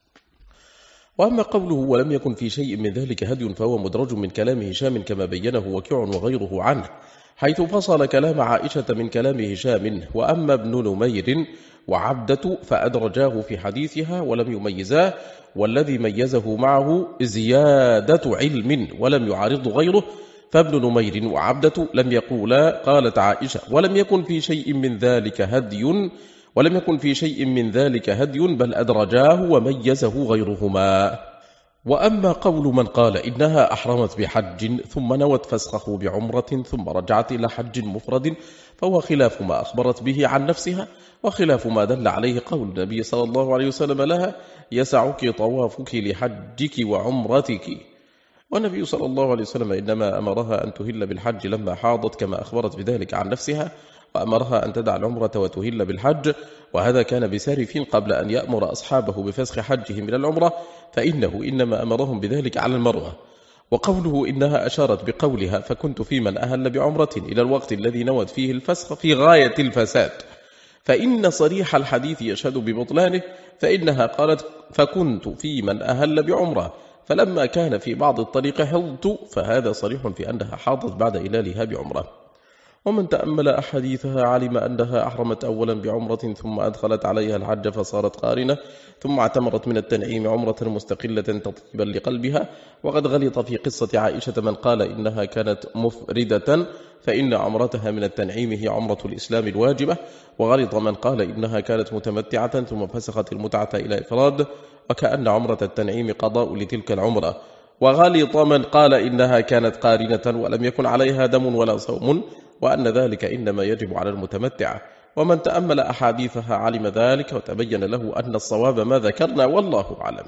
وأما قوله ولم يكن في شيء من ذلك هدي فهو مدرج من كلام هشام كما بينه وكيع وغيره عنه، حيث فصل كلام عائشة من كلام هشام. وأما ابن نمير وعبدة فأدرجاه في حديثها ولم يميزاه، والذي ميزه معه زيادة علم ولم يعارض غيره. فابن نمير وعبدة لم يقولا قالت عائشة ولم يكن في شيء من ذلك هدي بل أدرجاه وميزه غيرهما. وأما قول من قال إنها أحرمت بحج ثم نوت فسخه بعمرة ثم رجعت إلى حج مفرد فهو خلاف ما أخبرت به عن نفسها، وخلاف ما دل عليه قول النبي صلى الله عليه وسلم لها: يسعك طوافك لحجك وعمرتك. والنبي صلى الله عليه وسلم إنما أمرها أن تهل بالحج لما حاضت كما أخبرت بذلك عن نفسها، وأمرها أن تدع العمرة وتهل بالحج، وهذا كان بسارف قبل أن يأمر أصحابه بفسخ حجهم إلى العمرة، فإنه إنما أمرهم بذلك على المروة. وقوله إنها أشارت بقولها فكنت في من أهل بعمرة إلى الوقت الذي نوت فيه الفسخ في غاية الفساد، فإن صريح الحديث يشهد ببطلانه، فإنها قالت فكنت في من أهل بعمرة فلما كان في بعض الطريق حضت، فهذا صريح في أنها حاضت بعد إلالها بعمرة. ومن تأمل أحاديثها علم أنها أحرمت أولا بعمرة ثم أدخلت عليها الحج فصارت قارنة، ثم اعتمرت من التنعيم عمرة مستقلة تطيبا لقلبها. وقد غلط في قصة عائشة من قال إنها كانت مفردة، فإن عمرتها من التنعيم هي عمرة الإسلام الواجبة. وغلط من قال إنها كانت متمتعة ثم فسخت المتعة إلى إفراد، وكأن عمرة التنعيم قضاء لتلك العمرة. وغلط من قال إنها كانت قارنة ولم يكن عليها دم ولا صوم، وأن ذلك إنما يجب على المتمتع. ومن تأمل أحاديثها علم ذلك وتبين له أن الصواب ما ذكرنا والله أعلم.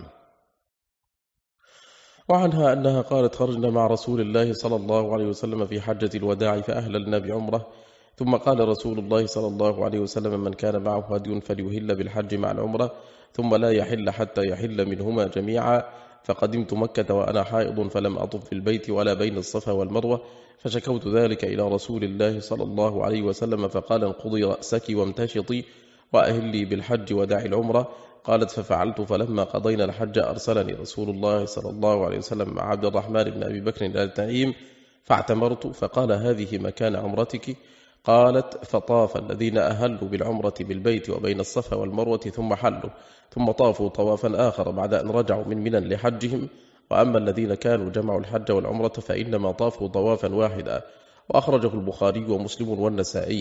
وعنها أنها قالت: خرجنا مع رسول الله صلى الله عليه وسلم في حجة الوداع فأهللنا بعمرة، ثم قال رسول الله صلى الله عليه وسلم: من كان معه هدي فليهل بالحج مع العمرة، ثم لا يحل حتى يحل منهما جميعا. فقدمت مكة وأنا حائض فلم أطف في البيت ولا بين الصفا والمروة، فشكوت ذلك إلى رسول الله صلى الله عليه وسلم فقال: انقضي رأسك وامتشطي وأهلي بالحج ودعي العمرة. قالت: ففعلت، فلما قضينا الحج أرسلني رسول الله صلى الله عليه وسلم مع عبد الرحمن بن أبي بكر إلى التنعيم فاعتمرت، فقال: هذه مكان عمرتك. قالت: فطاف الذين أهلوا بالعمرة بالبيت وبين الصفا والمروة ثم حلوا، ثم طافوا طوافا آخر بعد أن رجعوا من منى لحجهم. وأما الذين كانوا جمعوا الحج والعمرة فإنما طافوا طوافا واحدا. وأخرجه البخاري ومسلم والنسائي.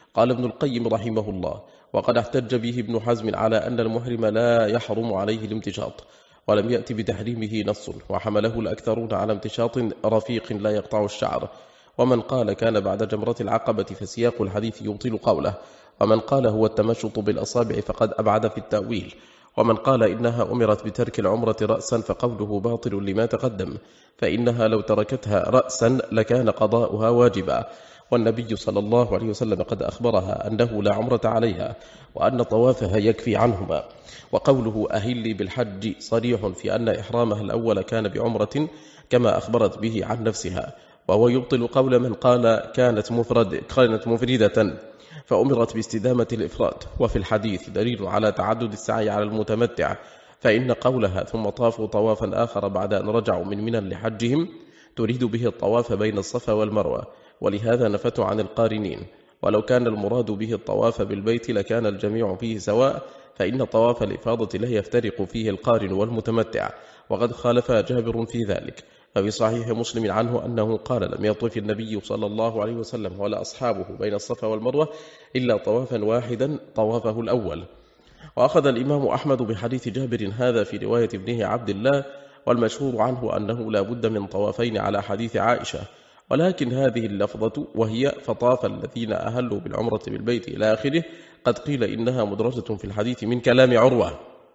قال ابن القيم رحمه الله: وقد احتج به ابن حزم على أن المحرم لا يحرم عليه الامتشاط، ولم يأتي بتحريمه نص، وحمله الأكثرون على امتشاط رفيق لا يقطع الشعر. ومن قال كان بعد جمرة العقبة فسياق الحديث يبطل قوله، ومن قال هو التمشط بالأصابع فقد أبعد في التأويل، ومن قال إنها أمرت بترك العمرة رأسا فقوله باطل لما تقدم، فإنها لو تركتها رأسا لكان قضاؤها واجبا، والنبي صلى الله عليه وسلم قد أخبرها أنه لا عمرة عليها، وأن طوافها يكفي عنهما. وقوله أهلي بالحج صريح في أن إحرامها الأول كان بعمرة كما أخبرت به عن نفسها، وهو يبطل قول من قال كانت مفردة فأمرت باستدامة الإفراد. وفي الحديث دليل على تعدد السعي على المتمتع، فإن قولها ثم طافوا طوافا آخر بعد أن رجعوا من منى لحجهم تريد به الطواف بين الصفا والمروة، ولهذا نفت عن القارنين. ولو كان المراد به الطواف بالبيت لكان الجميع فيه سواء، فإن طواف الإفاضة لا يفترق فيه القارن والمتمتع، وقد خالف جابر في ذلك. ففي صحيح مسلم عنه أنه قال: لم يطف النبي صلى الله عليه وسلم ولا أصحابه بين الصفا والمروة إلا طوافا واحدا طوافه الأول. وأخذ الإمام أحمد بحديث جابر هذا في رواية ابنه عبد الله، والمشهور عنه أنه لا بد من طوافين على حديث عائشة، ولكن هذه اللفظة وهي فطاف الذين أهلوا بالعمرة بالبيت إلى آخره قد قيل إنها مدرجة في الحديث من كلام عروة.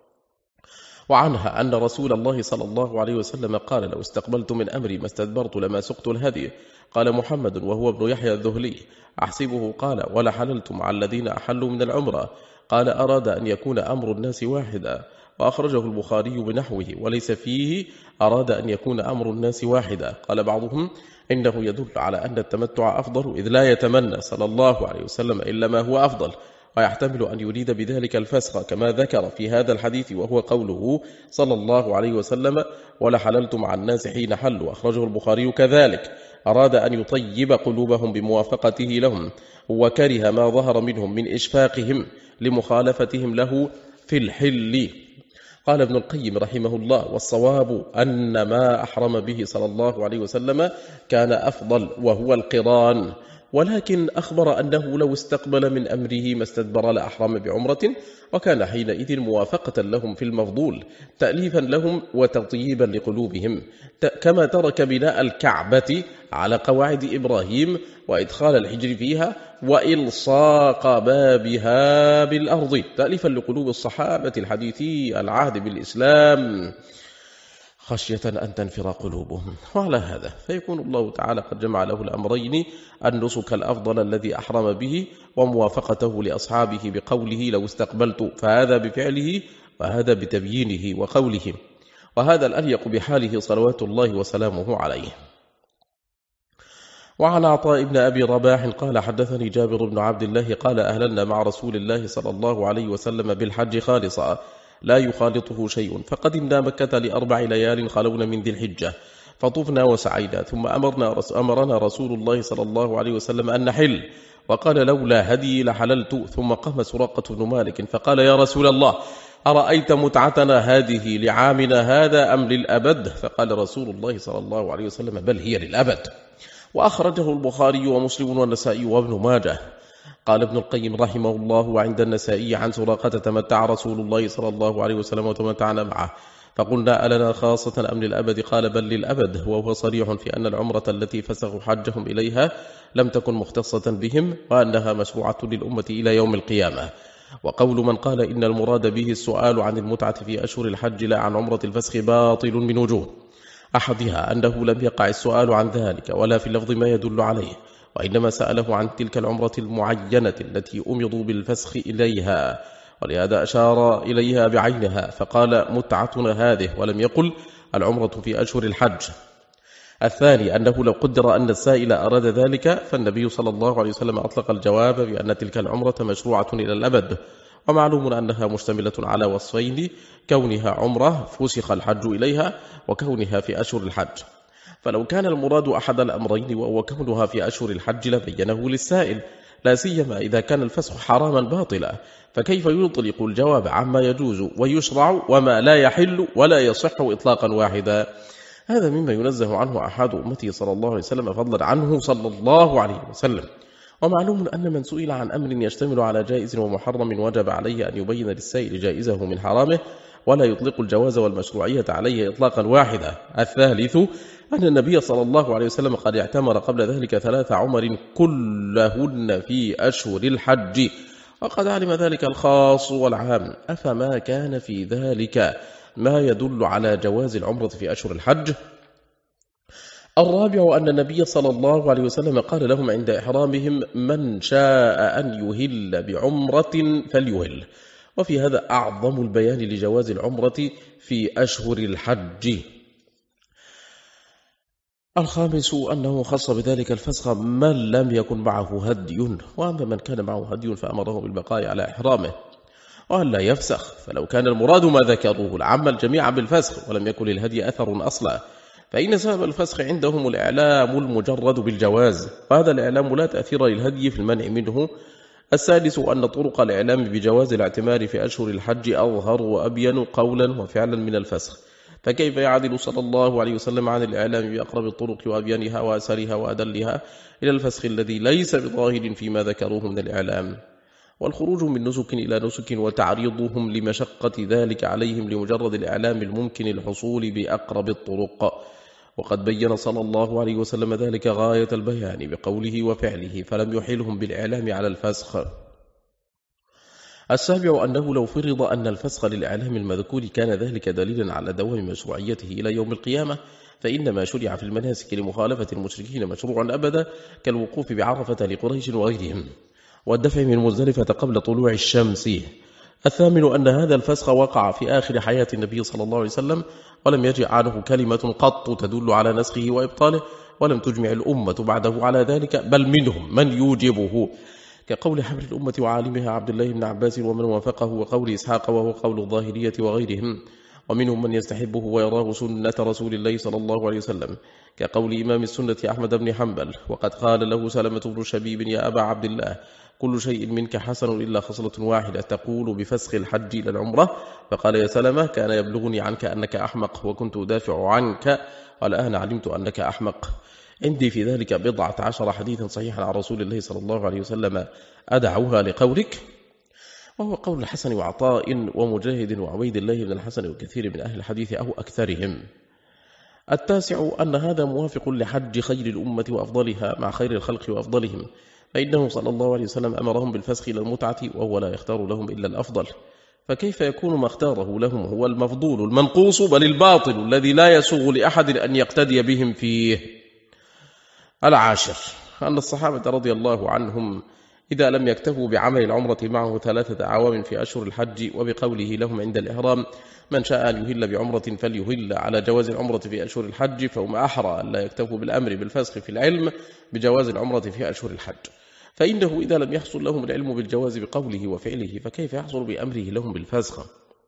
وعنها أن رسول الله صلى الله عليه وسلم قال: لو استقبلت من أمري ما استدبرت لما سقت الهدي. قال محمد وهو ابن يحيى الذهلي: أحسبه قال: ولا حللت مع الذين أحلوا من العمرة. قال: أراد أن يكون أمر الناس واحدا. وأخرجه البخاري بنحوه وليس فيه أراد أن يكون أمر الناس واحدا. قال بعضهم: إنه يدل على أن التمتع أفضل، إذ لا يتمنى صلى الله عليه وسلم إلا ما هو أفضل، ويحتمل أن يريد بذلك الفسخ كما ذكر في هذا الحديث، وهو قوله صلى الله عليه وسلم: ولا حللت مع الناس حين حلوا. أخرجه البخاري كذلك. أراد أن يطيب قلوبهم بموافقته لهم، وكره ما ظهر منهم من إشفاقهم لمخالفتهم له في الحل. قال ابن القيم رحمه الله: والصواب أن ما أحرم به صلى الله عليه وسلم كان أفضل، وهو القران، ولكن أخبر أنه لو استقبل من أمره ما استدبر لأحرم بعمرة، وكان حينئذ موافقة لهم في المفضول، تأليفا لهم وتطييبا لقلوبهم، كما ترك بناء الكعبة على قواعد إبراهيم وإدخال الحجر فيها وإلصاق بابها بالأرض، تأليفا لقلوب الصحابة الحديثي العهد بالإسلام، خشية أن تنفر قلوبهم. وعلى هذا فيكون الله تعالى قد جمع له الأمرين: النسك الأفضل الذي أحرم به، وموافقته لأصحابه بقوله لو استقبلت، فهذا بفعله وهذا بتبيينه وقوله، وهذا الأليق بحاله صلوات الله وسلامه عليه. وعن عطاء بن أبي رباح قال: حدثني جابر بن عبد الله قال: أهللنا مع رسول الله صلى الله عليه وسلم بالحج خالصا لا يخالطه شيء، فقدمنا مكة ل4 ليال خلون من ذي الحجة، فطفنا وسعينا، ثم أمرنا رسول الله صلى الله عليه وسلم أن نحل، وقال: لولا هدي لحللت. ثم قام سراقة بن مالك فقال: يا رسول الله، أرأيت متعتنا هذه لعامنا هذا أم للأبد؟ فقال رسول الله صلى الله عليه وسلم: بل هي للأبد. وأخرجه البخاري ومسلم والنسائي وابن ماجه. قال ابن القيم رحمه الله: وعند النسائي عن سراقة: تمتع رسول الله صلى الله عليه وسلم وتمتعنا معه، فقلنا: ألنا خاصة أم للأبد؟ قال: بل للأبد. وهو صريح في أن العمرة التي فسخوا حجهم إليها لم تكن مختصة بهم، وأنها مشروعة للأمة إلى يوم القيامة. وقول من قال إن المراد به السؤال عن المتعة في أشهر الحج لا عن عمرة الفسخ باطل من وجوه: أحدها أنه لم يقع السؤال عن ذلك ولا في اللفظ ما يدل عليه، وإنما سأله عن تلك العمرة المعينة التي أمضوا بالفسخ إليها، ولهذا أشار إليها بعينها فقال: متعتنا هذه، ولم يقل العمرة في أشهر الحج. الثاني أنه لو قدر أن السائل أراد ذلك فالنبي صلى الله عليه وسلم أطلق الجواب بأن تلك العمرة مشروعة إلى الأبد، ومعلوم أنها مشتملة على وصفين: كونها عمرة فسخ الحج إليها، وكونها في أشهر الحج. فلو كان المراد أحد الأمرين وهو كونها في أشهر الحج لبينه للسائل، لا سيما إذا كان الفسخ حراما باطلا، فكيف يطلق الجواب عما يجوز ويشرع وما لا يحل ولا يصح إطلاقا واحدا؟ هذا مما ينزه عنه أحد أمته صلى الله عليه وسلم فضلا عنه صلى الله عليه وسلم. ومعلوم أن من سئل عن أمر يشتمل على جائز ومحرم وجب عليه أن يبين للسائل جائزه من حرامه ولا يطلق الجواز والمشروعية عليه إطلاقا واحدا. الثالث أن النبي صلى الله عليه وسلم قد اعتمر قبل ذلك 3 عمر كلهن في أشهر الحج، وقد علم ذلك الخاص والعام، أفما كان في ذلك ما يدل على جواز العمرة في أشهر الحج؟ الرابع أن النبي صلى الله عليه وسلم قال لهم عند إحرامهم: من شاء أن يهل بعمرة فليهل، وفي هذا أعظم البيان لجواز العمرة في أشهر الحج. الخامس أنه خص بذلك الفسخ من لم يكن معه هدي، وأما من كان معه هدي فأمره بالبقاء على إحرامه وأن لا يفسخ، فلو كان المراد ما ذكروه لعم الجميع بالفسخ ولم يكن للهدي أثر أصلا، فإن سبب الفسخ عندهم الإعلام المجرد بالجواز، وهذا الإعلام لا تأثير للهدي في المنع منه. السادس أن طرق الإعلام بجواز الاعتمار في أشهر الحج أظهر وأبين قولا وفعلا من الفسخ، فكيف يعدل صلى الله عليه وسلم عن الإعلام بأقرب الطرق وأبينها وأسرها وأدلها إلى الفسخ الذي ليس بظاهر فيما ذكروه من الإعلام؟ والخروج من نسك إلى نسك وتعريضهم لمشقة ذلك عليهم لمجرد الإعلام الممكن الحصول بأقرب الطرق، وقد بين صلى الله عليه وسلم ذلك غاية البيان بقوله وفعله، فلم يحلهم بالإعلام على الفسخ. السابع أنه لو فرض أن الفسخ للإعلام المذكور كان ذلك دليلا على دوام مشروعيته إلى يوم القيامة، فإن ما شرع في المناسك لمخالفة المشركين مشروع أبدا، كالوقوف بعرفة لقريش وغيرهم، والدفع من مزدلفة قبل طلوع الشمس. الثامن أن هذا الفسخ وقع في آخر حياة النبي صلى الله عليه وسلم، ولم يجئ عنه كلمة قط تدل على نسخه وإبطاله، ولم تجمع الأمة بعده على ذلك، بل منهم من يوجبه، كقول حبر الأمة وعالمها عبد الله بن عباس ومن وافقه، وقول إسحاق وهو قول الظاهرية وغيرهم، ومنهم من يستحبه ويراه سنة رسول الله صلى الله عليه وسلم، كقول إمام السنة أحمد بن حنبل. وقد قال له سلمة بن شبيب: يا أبا عبد الله، كل شيء منك حسن إلا خصلة واحدة تقول بفسخ الحج إلى العمرة. فقال: يا سلمة، كان يبلغني عنك أنك أحمق، وكنت أدافع عنك، والآن علمت أنك أحمق. عندي في ذلك 14 حديثا صحيحا عن رسول الله صلى الله عليه وسلم أدعوها لقولك، وهو قول الحسن وعطاء ومجاهد وعبيد الله بن الحسن وكثير من أهل الحديث أو أكثرهم. التاسع أن هذا موافق لحج خير الأمة وأفضلها مع خير الخلق وأفضلهم، فإنه صلى الله عليه وسلم أمرهم بالفسخ إلى المتعة، وهو لا يختار لهم إلا الأفضل، فكيف يكون ما اختاره لهم هو المفضول المنقوص، بل الباطل الذي لا يسوغ لأحد أن يقتدي بهم فيه؟ العاشر أن الصحابة رضي الله عنهم إذا لم يكتفوا بعمل العمرة معه 3 أعوام في أشهر الحج، وبقوله لهم عند الإحرام: من شاء أن يهل بعمرة فليهل، على جواز العمرة في أشهر الحج، فهم أحرى أن لا يكتفوا بالأمر بالفسخ في العلم بجواز العمرة في أشهر الحج، فإنه إذا لم يحصل لهم العلم بالجواز بقوله وفعله، فكيف يحصل بأمره لهم بالفسخ؟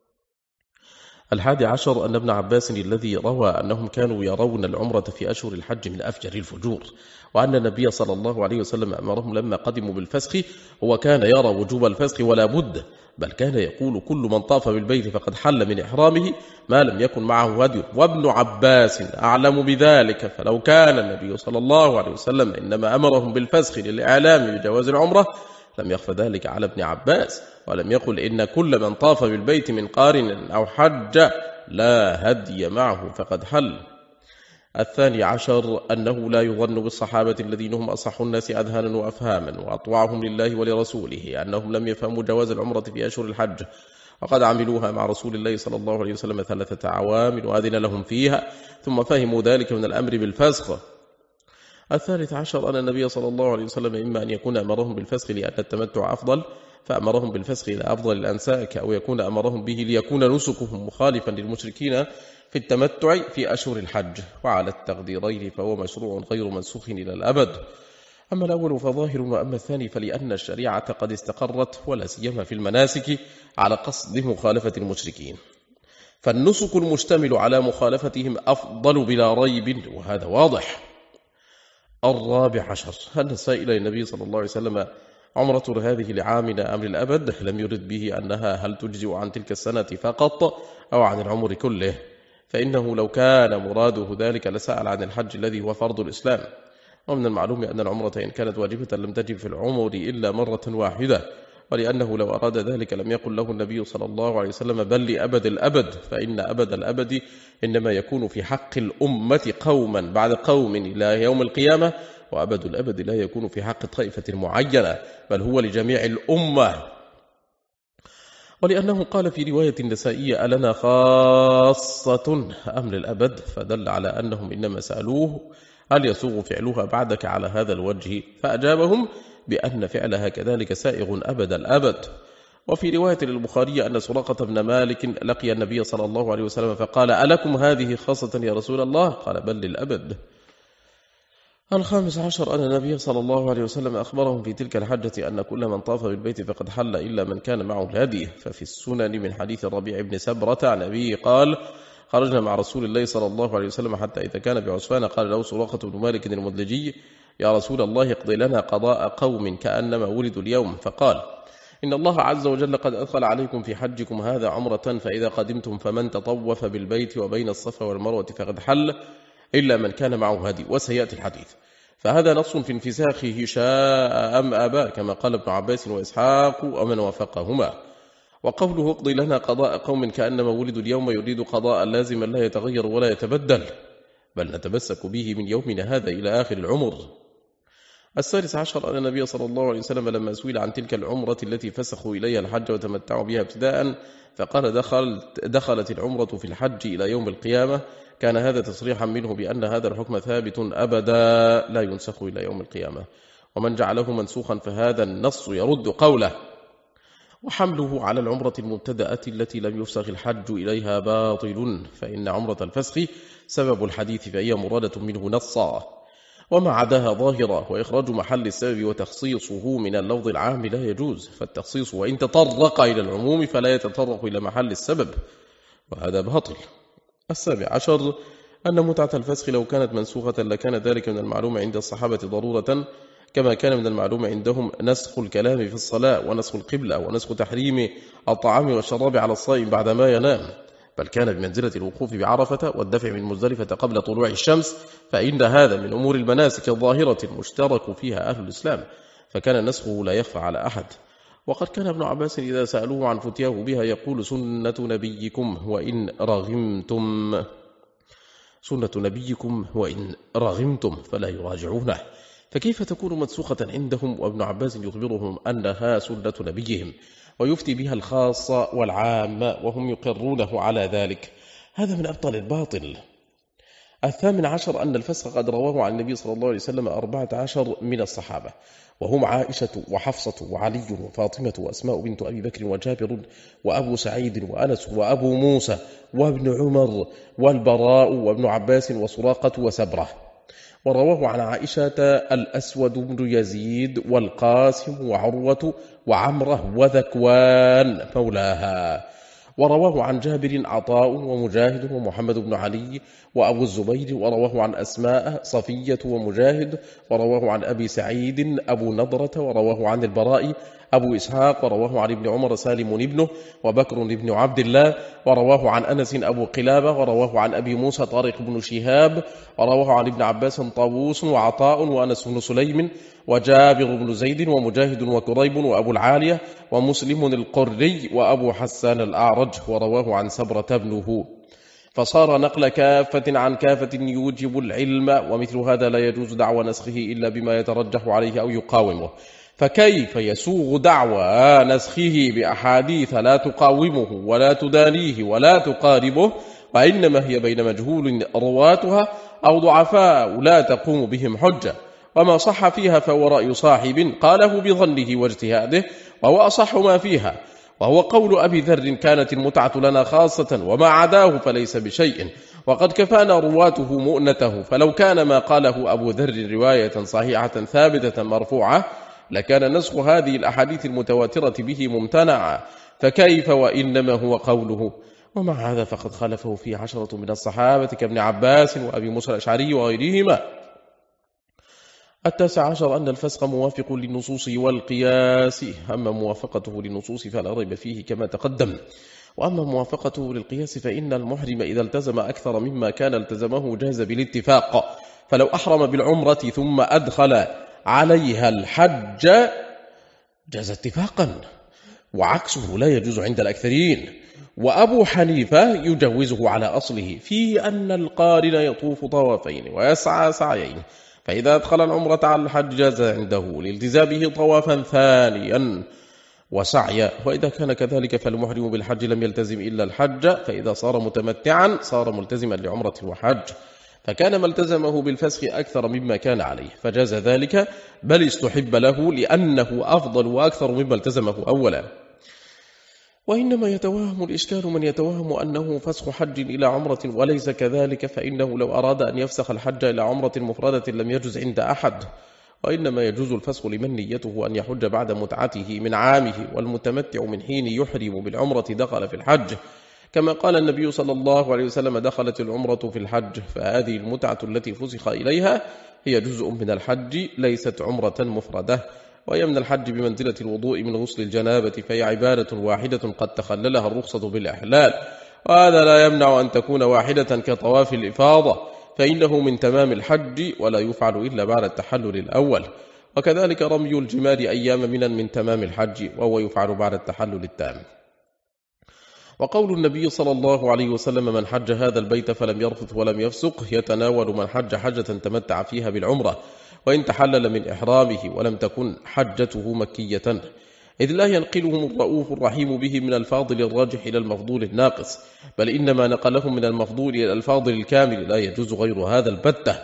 11 أن ابن عباس الذي روى أنهم كانوا يرون العمرة في أشهر الحج من أفجر الفجور، وأن النبي صلى الله عليه وسلم أمرهم لما قدموا بالفسخ، هو كان يرى وجوب الفسخ ولا بد، بل كان يقول: كل من طاف بالبيت فقد حل من إحرامه ما لم يكن معه هدي، وابن عباس أعلم بذلك، فلو كان النبي صلى الله عليه وسلم إنما أمرهم بالفسخ للإعلام بجواز العمرة لم يخف ذلك على ابن عباس، ولم يقل إن كل من طاف بالبيت من قارن أو حج لا هدي معه فقد حل. 12 أنه لا يظن بالصحابة الذين هم أصح الناس أذهانا وأفهاما وأطوعهم لله ولرسوله أنهم لم يفهموا جواز العمرة في أشهر الحج، وقد عملوها مع رسول الله صلى الله عليه وسلم 3 أعوام وأذن لهم فيها، ثم فهموا ذلك من الأمر بالفسخ. 13 أن النبي صلى الله عليه وسلم إما أن يكون أمرهم بالفسخ لأن التمتع أفضل فأمرهم بالفسخ إلى أفضل الأنساك، أو يكون أمرهم به ليكون نسكهم مخالفا للمشركين في التمتع في أشهر الحج، وعلى التقديرين فهو مشروع غير منسوخ إلى الأبد. أما الأول فظاهر، وأما الثاني فلأن الشريعة قد استقرت ولا سيما في المناسك على قصد مخالفة المشركين، فالنسك المشتمل على مخالفتهم أفضل بلا ريب، وهذا واضح. 14 أن السائل للنبي صلى الله عليه وسلم: عمرة هذه لعامنا أم للأبد؟ لم يرد به أنها هل تجزئ عن تلك السنة فقط أو عن العمر كله، فإنه لو كان مراده ذلك لسأل عن الحج الذي هو فرض الإسلام، ومن المعلوم أن العمرة إن كانت واجبة لم تجب في العمر إلا مرة واحدة، ولأنه لو أراد ذلك لم يقل له النبي صلى الله عليه وسلم بل لأبد الأبد، فإن أبد الأبد إنما يكون في حق الأمة قوما بعد قوم إلى يوم القيامة، وأبد الأبد لا يكون في حق طائفة معينة، بل هو لجميع الأمة. ولأنه قال في رواية النسائية ألنا خاصة أم للأبد، فدل على أنهم إنما سألوه هل يسوغ فعلها بعدك على هذا الوجه، فأجابهم بأن فعلها كذلك سائغ أبد الأبد. وفي رواية للبخاري أن سراقة بن مالك لقي النبي صلى الله عليه وسلم فقال ألكم هذه خاصة يا رسول الله؟ قال بل للأبد. 15 أن النبي صلى الله عليه وسلم أخبرهم في تلك الحجة أن كل من طاف بالبيت فقد حل إلا من كان معه الهدي. ففي السنن من حديث الربيع بن سبرة عن أبيه قال خرجنا مع رسول الله صلى الله عليه وسلم حتى إذا كان بعسفان قال له سراقة بن مالك المدلجي يا رسول الله اقضي لنا قضاء قوم كأنما ولدوا اليوم، فقال إن الله عز وجل قد أدخل عليكم في حجكم هذا عمرة، فإذا قدمتم فمن تطوف بالبيت وبين الصفا والمروة فقد حل إلا من كان معه هدي، وسيأتي الحديث. فهذا نص في انفساخه شاء أم أبى، كما قال ابن عباس وإسحاق ومن وافقهما. وقوله اقضي لنا قضاء قوم كأنما ولدوا اليوم يريد قضاء لازما لا يتغير ولا يتبدل، بل نتمسك به من يومنا هذا إلى آخر العمر. 16 أن النبي صلى الله عليه وسلم لما سئل عن تلك العمرة التي فسخوا إليها الحج وتمتعوا بها ابتداء فقال دخلت العمرة في الحج إلى يوم القيامة، كان هذا تصريحا منه بأن هذا الحكم ثابت أبدا لا ينسخ إلى يوم القيامة، ومن جعله منسوخا فهذا النص يرد قوله. وحمله على العمرة المبتدأة التي لم يفسخ الحج إليها باطل، فإن عمرة الفسخ سبب الحديث فهي مرادة منه نصا، وما عداها ظاهرة، وإخراج محل السبب وتخصيصه من اللفظ العام لا يجوز، فالتخصيص وإن تطرق إلى العموم فلا يتطرق إلى محل السبب، وهذا باطل. 17 أن متعة الفسخ لو كانت منسوخة لكان ذلك من المعلوم عند الصحابة ضرورة، كما كان من المعلوم عندهم نسخ الكلام في الصلاة ونسخ القبلة ونسخ تحريم الطعام والشراب على الصائم بعدما ينام، بل كان بمنزلة الوقوف بعرفة والدفع من مزدلفة قبل طلوع الشمس، فإن هذا من أمور المناسك الظاهرة المشترك فيها أهل الإسلام، فكان نسخه لا يخفى على أحد. وقد كان ابن عباس إذا سألوه عن فتياه بها يقول سنة نبيكم وإن رغمتم، سنة نبيكم وإن رغمتم، فلا يراجعونه، فكيف تكون منسوخة عندهم وابن عباس يخبرهم أنها سنة نبيهم ويفتي بها الخاص والعام وهم يقرونه على ذلك؟ هذا من أبطل الباطل. 18 أن الفسخ قد رواه عن النبي صلى الله عليه وسلم 14 من الصحابة، وهم عائشة وحفصة وعلي وفاطمة وأسماء بنت أبي بكر وجابر وأبو سعيد وأنس وأبو موسى وابن عمر والبراء وابن عباس وسراقة وسبرة. ورواه عن عائشة الأسود بن يزيد والقاسم وعروة وعمرة وذكوان مولاها. ورواه عن جابر عطاء ومجاهد ومحمد بن علي وأبو الزبير. ورواه عن أسماء صفية ومجاهد. ورواه عن أبي سعيد أبو نضرة. ورواه عن البراء أبو إسحاق. ورواه عن ابن عمر سالم ابنه وبكر بن عبد الله. ورواه عن أنس أبو قلابة. ورواه عن أبي موسى طارق بن شهاب. ورواه عن ابن عباس طاووس وعطاء وأنس بن سليم وجابر بن زيد ومجاهد وكريب وأبو العالية ومسلم القري وأبو حسان الأعرج. ورواه عن سبرة ابنه، فصار نقل كافة عن كافة يوجب العلم، ومثل هذا لا يجوز دعوى نسخه إلا بما يترجح عليه أو يقاومه. فكيف يسوغ دعوى نسخه بأحاديث لا تقاومه ولا تدانيه ولا تقاربه، وإنما هي بين مجهول رواتها أو ضعفاء لا تقوم بهم حجة، وما صح فيها فهو رأي صاحب قاله بظنه واجتهاده وهو أصح ما فيها، وهو قول أبي ذر كانت المتعة لنا خاصة وما عداه فليس بشيء، وقد كفانا رواته مؤنته. فلو كان ما قاله أبو ذر رواية صحيحة ثابتة مرفوعة لكان نسخ هذه الأحاديث المتواترة به ممتنعا، فكيف وإنما هو قوله. ومع هذا فقد خالفه فيه 10 من الصحابة كابن عباس وأبي موسى الأشعري وغيرهما. 19 أن الفسخ موافق للنصوص والقياس، أما موافقته للنصوص فلا ريب فيه كما تقدم، وأما موافقته للقياس فإن المحرم إذا التزم أكثر مما كان التزمه جاز بالاتفاق، فلو أحرم بالعمرة ثم أدخل عليها الحج جاز اتفاقا، وعكسه لا يجوز عند الأكثرين. وأبو حنيفة يجوزه على أصله في أن القارن يطوف طوافين ويسعى سعيين، فإذا أدخل العمرة على الحج جاز عنده لالتزامه طوافا ثانيا وسعيا. وإذا كان كذلك فالمحرم بالحج لم يلتزم إلا الحج، فإذا صار متمتعا صار ملتزما لعمرة وحج، فكان ما التزمه بالفسخ أكثر مما كان عليه فجاز ذلك، بل استحب له لأنه أفضل وأكثر مما التزمه أولا. وإنما يتوهم الإشكال من يتوهم أنه فسخ حج إلى عمرة وليس كذلك، فإنه لو أراد أن يفسخ الحج إلى عمرة مفردة لم يجز عند أحد، وإنما يجوز الفسخ لمن نيته أن يحج بعد متعته من عامه، والمتمتع من حين يحرم بالعمرة دخل في الحج، كما قال النبي صلى الله عليه وسلم دخلت العمرة في الحج، فهذه المتعة التي فسخ إليها هي جزء من الحج ليست عمرة مفردة، وهي من الحج بمنزلة الوضوء من غسل الجنابة، فهي عبادة واحدة قد تخللها الرخصة بالإحلال، وهذا لا يمنع أن تكون واحدة كطواف الإفاضة، فإنه من تمام الحج ولا يفعل إلا بعد التحلل الأول، وكذلك رمي الجمار أيام من تمام الحج وهو يفعل بعد التحلل التام. وقول النبي صلى الله عليه وسلم من حج هذا البيت فلم يرفث ولم يفسق يتناول من حج حجة تمتع فيها بالعمرة وإن تحلل من إحرامه ولم تكن حجته مكية، إذ لا ينقلهم الرؤوف الرحيم به من الفاضل الراجح إلى المفضول الناقص، بل إنما نقلهم من المفضول إلى الفاضل الكامل، لا يجوز غير هذا البتة.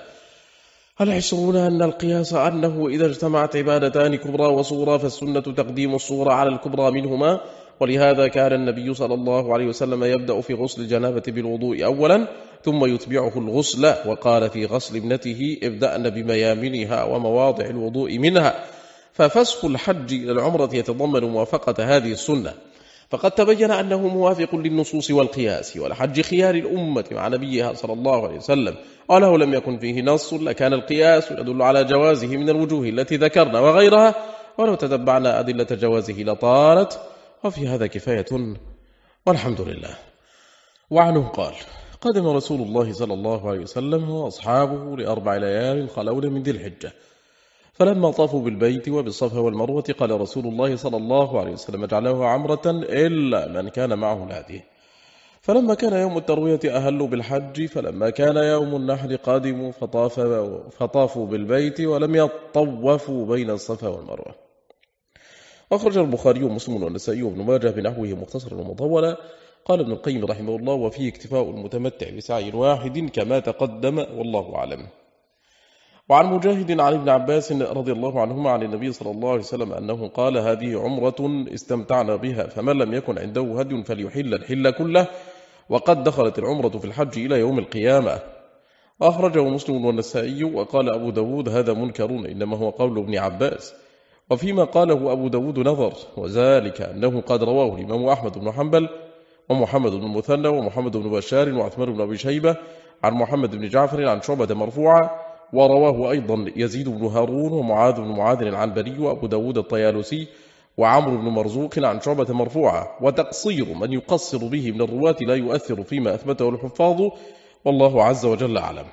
20 أن القياس أنه إذا اجتمعت عبادتان كبرى وصغرى فالسنة تقديم الصغرى على الكبرى منهما، ولهذا كان النبي صلى الله عليه وسلم يبدأ في غسل الجنابة بالوضوء أولا ثم يتبعه الغسل، وقال في غسل ابنته ابدأن بميامنها ومواضع الوضوء منها، ففسخ الحج إلى العمرة يتضمن موافقة هذه السنة، فقد تبين أنه موافق للنصوص والقياس، والحج خيار الأمة مع نبيها صلى الله عليه وسلم، ولو لم يكن فيه نص لكان القياس يدل على جوازه من الوجوه التي ذكرنا وغيرها، ولو تتبعنا أدلة جوازه لطالت، وفي هذا كفاية والحمد لله. وعنه قال قدم رسول الله صلى الله عليه وسلم وأصحابه ل4 ليال خلون من ذي الحجة، فلما طافوا بالبيت وبالصفا والمروة قال رسول الله صلى الله عليه وسلم اجعلوها عمرة إلا من كان معه الهدي، فلما كان يوم التروية أهلوا بالحج، فلما كان يوم النحر قادموا فطافوا بالبيت ولم يطوفوا بين الصفا والمروة. أخرج البخاري ومسلم والنسائي وابن ماجه بنحوه مختصرا ومطولا. قال ابن القيم رحمه الله وفيه اكتفاء المتمتع بسعي واحد كما تقدم والله أعلم. وعن مجاهد عن ابن عباس رضي الله عنهما عن النبي صلى الله عليه وسلم أنه قال هذه عمرة استمتعنا بها، فمن لم يكن عنده هدي فليحل الحل كله، وقد دخلت العمرة في الحج إلى يوم القيامة. أخرجه مسلم والنسائي. وقال أبو داود هذا منكر إنما هو قول ابن عباس، وفيما قاله أبو داود نظر، وذلك أنه قد رواه الإمام أحمد بن حنبل ومحمد بن المثنى ومحمد بن بشار وعثمان بن أبي شيبة عن محمد بن جعفر عن شعبة مرفوعا، ورواه أيضا يزيد بن هارون ومعاذ بن معاذ العنبري وأبو داود الطيالسي وعمرو بن مرزوق عن شعبة مرفوعا، وتقصير من يقصر به من الرواة لا يؤثر فيما أثبته الحفاظ، والله عز وجل أعلم.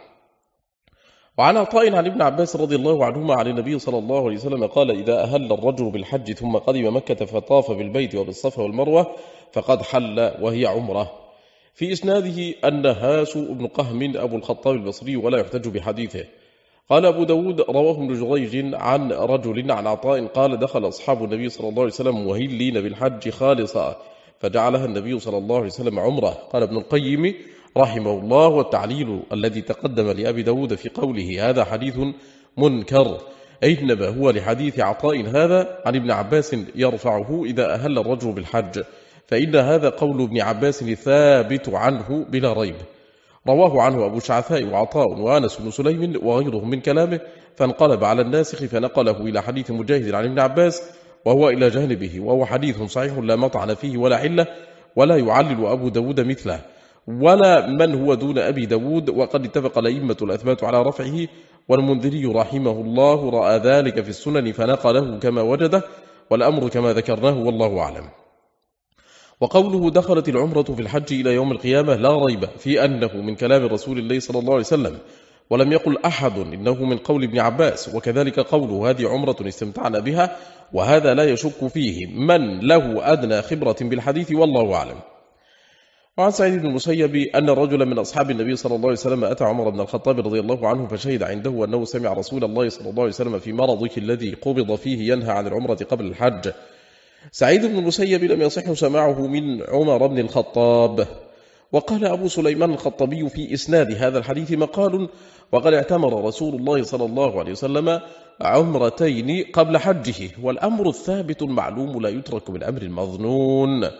وعن عطاء عن ابن عباس رضي الله عنهما عن النبي صلى الله عليه وسلم قال إذا أهل الرجل بالحج ثم قدم مكة فطاف بالبيت وبالصفا والمروة فقد حل وهي عمرة. في إسناده النهاس بن قهم أبو الخطاب البصري ولا يحتج بحديثه. قال أبو داود رواه ابن جريج عن رجل عن عطاء قال دخل أصحاب النبي صلى الله عليه وسلم مهلين بالحج خالصا فجعلها النبي صلى الله عليه وسلم عمرة. قال ابن القيم رحمه الله والتعليل الذي تقدم لأبي داود في قوله هذا حديث منكر إنما هو لحديث عطاء هذا عن ابن عباس يرفعه إذا أهل الرجل بالحج، فإن هذا قول ابن عباس ثابت عنه بلا ريب. رواه عنه أبو شعثاء وعطاء وأنس بن سليم وغيرهم من كلامه، فانقلب على الناسخ فنقله إلى حديث مجاهد عن ابن عباس وهو إلى جانبه، وهو حديث صحيح لا مطعن فيه ولا علة، ولا يعلل أبو داود مثله ولا من هو دون أبي داود، وقد اتفق الأئمة الأثبات على رفعه، والمنذري رحمه الله رأى ذلك في السنن فنقله كما وجده، والأمر كما ذكرناه والله أعلم. وقوله دخلت العمرة في الحج إلى يوم القيامة لا ريب في أنه من كلام رسول الله صلى الله عليه وسلم، ولم يقل أحد إنه من قول ابن عباس، وكذلك قوله هذه عمرة استمتعنا بها، وهذا لا يشك فيه من له أدنى خبرة بالحديث، والله أعلم. وعن سعيد بن المسيب أن رجلا من أصحاب النبي صلى الله عليه وسلم أتى عمر بن الخطاب رضي الله عنه فشهد عنده أنه سمع رسول الله صلى الله عليه وسلم في مرضه الذي قبض فيه ينهى عن العمرة قبل الحج. سعيد بن المسيب لم يصح سماعه من عمر بن الخطاب. وقال أبو سليمان الخطبي في إسناد هذا الحديث مقال: وقد اعتمر رسول الله صلى الله عليه وسلم عمرتين قبل حجه، والأمر الثابت المعلوم لا يترك بالأمر المظنون.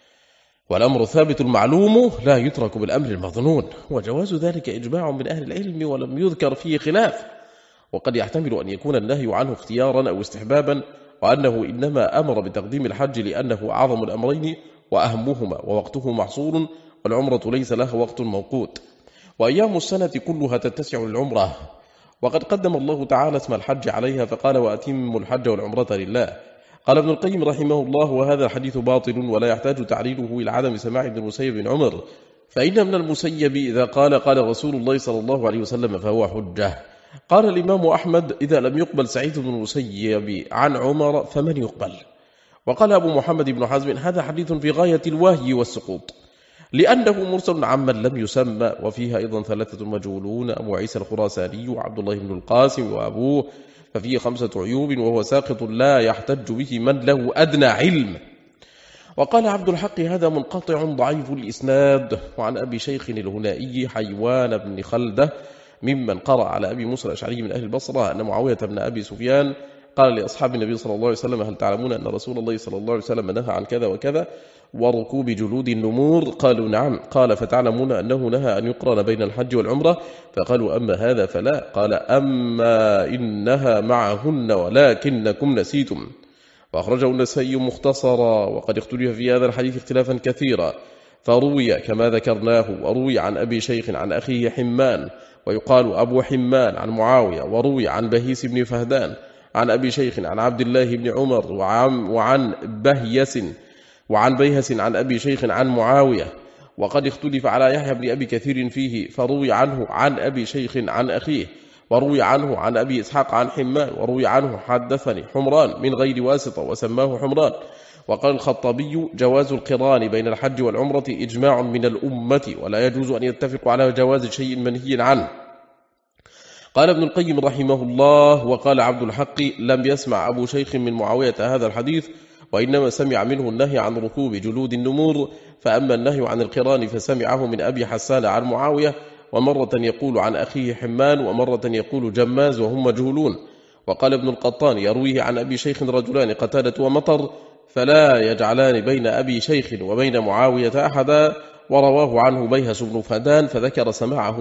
والأمر الثابت المعلوم لا يترك بالأمر المظنون، وجواز ذلك إجماع من أهل العلم ولم يذكر فيه خلاف. وقد يحتمل أن يكون النهي عنه اختيارا أو استحبابا، وأنه إنما أمر بتقديم الحج لأنه أعظم الأمرين وأهمهما ووقته محصور، والعمرة ليس لها وقت موقوت، وأيام السنة كلها تتسع للعمرة. وقد قدم الله تعالى اسم الحج عليها فقال: وأتموا الحج والعمرة لله. قال ابن القيم رحمه الله: وهذا الحديث باطل ولا يحتاج تعليله إلى عدم سماع ابن المسيب بن عمر، فإن ابن المسيب إذا قال رسول الله صلى الله عليه وسلم فهو حجة. قال الإمام أحمد: إذا لم يقبل سعيد بن المسيب عن عمر فمن يقبل؟ وقال أبو محمد بن حزم: هذا حديث في غاية الوهي والسقوط، لأنه مرسل عمن لم يسمى، وفيها أيضا 3 مجهولون: أبو عيسى الخراساني وعبد الله بن القاسم وأبوه، ففيه 5 عيوب، وهو ساقط لا يحتج به من له أدنى علم. وقال عبد الحق: هذا منقطع ضعيف الإسناد. وعن أبي شيخ الهنائي حيوان بن خلدة ممن قرأ على أبي موسى الأشعري من أهل البصرة أن معاوية بن أبي سفيان قال لأصحاب النبي صلى الله عليه وسلم: هل تعلمون أن رسول الله صلى الله عليه وسلم نهى عن كذا وكذا وركوب جلود النمور؟ قالوا: نعم. قال: فتعلمون أنه نهى أن يقرن بين الحج والعمرة؟ فقالوا: أما هذا فلا. قال: أما إنها معهن ولكنكم نسيتم. وأخرجه النسائي مختصرا. وقد اختلف في هذا الحديث اختلافا كثيرا، فروي كما ذكرناه، وروي عن أبي شيخ عن أخيه حمان، ويقال أبو حمان عن معاوية، وروي عن بهيس بن فهدان عن أبي شيخ عن عبد الله بن عمر، وعن بيهس عن أبي شيخ عن معاوية. وقد اختلف على يحيى بن أبي كثير فيه، فروي عنه عن أبي شيخ عن أخيه، وروي عنه عن أبي إسحاق عن حمان، وروي عنه حدثني حمران من غير واسطة وسماه حمران. وقال الخطبي: جواز القران بين الحج والعمرة إجماع من الأمة، ولا يجوز أن يتفق على جواز شيء منهي عنه. قال ابن القيم رحمه الله: وقال عبد الحق: لم يسمع أبو شيخ من معاوية هذا الحديث، وإنما سمع منه النهي عن ركوب جلود النمور، فأما النهي عن القران فسمعه من أبي حسان عن معاوية، ومرة يقول عن أخيه حمان، ومرة يقول جماز، وهم مجهولون. وقال ابن القطان: يرويه عن أبي شيخ رجلان قتادة ومطر، فلا يجعلان بين أبي شيخ وبين معاوية أحدا. ورواه عنه بيهس بن فهدان فذكر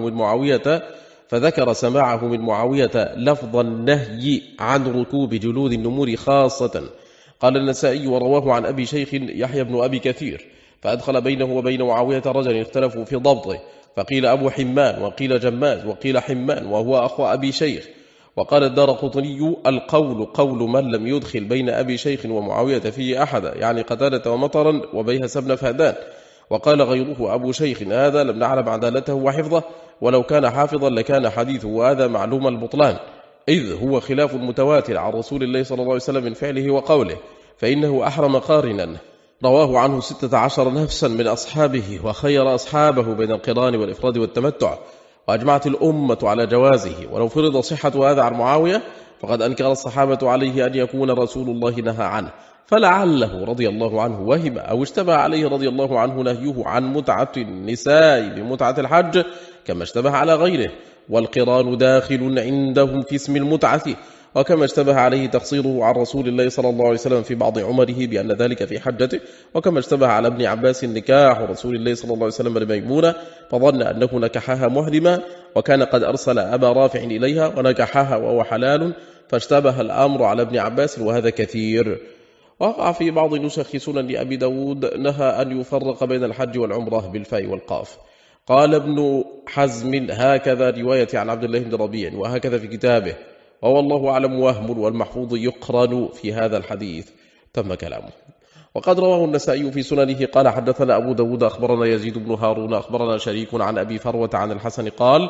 سماعه من معاوية لفظ النهي عن ركوب جلود النمور خاصة. قال النسائي: ورواه عن أبي شيخ يحيى بن أبي كثير، فأدخل بينه وبين معاوية رجل اختلفوا في ضبطه، فقيل أبو حمان، وقيل جماز، وقيل حمان وهو أخو أبي شيخ. وقال الدارقطني: القول قول من لم يدخل بين أبي شيخ ومعاوية فيه أحدا، يعني قتادة ومطرا وبيهس بن فهدان. وقال غيره: أبو شيخ هذا لم نعلم عدالته وحفظه، ولو كان حافظا لكان حديثه وهذا معلوم البطلان، إذ هو خلاف متواتر عن رسول الله صلى الله عليه وسلم من فعله وقوله، فإنه أحرم قارنا. رواه عنه 16 نفسا من أصحابه، وخير أصحابه بين القران والإفراد والتمتع، وأجمعت الأمة على جوازه. ولو فرض صحة هذا عن معاوية فقد أنكر الصحابة عليه أن يكون رسول الله نهى عنه، فلعله رضي الله عنه وهم أو اشتبه عليه رضي الله عنه نهيه عن متعة النساء بمتعة الحج كما اشتبه على غيره، والقران داخل عندهم في اسم المتعة، وكما اشتبه عليه تقصيره عن رسول الله صلى الله عليه وسلم في بعض عمره بأن ذلك في حجته، وكما اشتبه على ابن عباس نكاح رسول الله صلى الله عليه وسلم لميمونة فظن أنه نكحها محرما، وكان قد أرسل أبا رافع إليها ونكحها وهو حلال، فاشتبه الأمر على ابن عباس، وهذا كثير. وقع في بعض نسخ سنن أبي داود نهى أن يفرق بين الحج والعمرة بالفاء والقاف. قال ابن حزم: هكذا رواية عن عبد الله بن ربيع، وهكذا في كتابه، والله أعلم وهم، والمحفوظ يقرن في هذا الحديث. تم كلامه. وقد رواه النسائي في سننه قال: حدثنا أبو داود أخبرنا يزيد بن هارون أخبرنا شريك عن أبي فروة عن الحسن قال: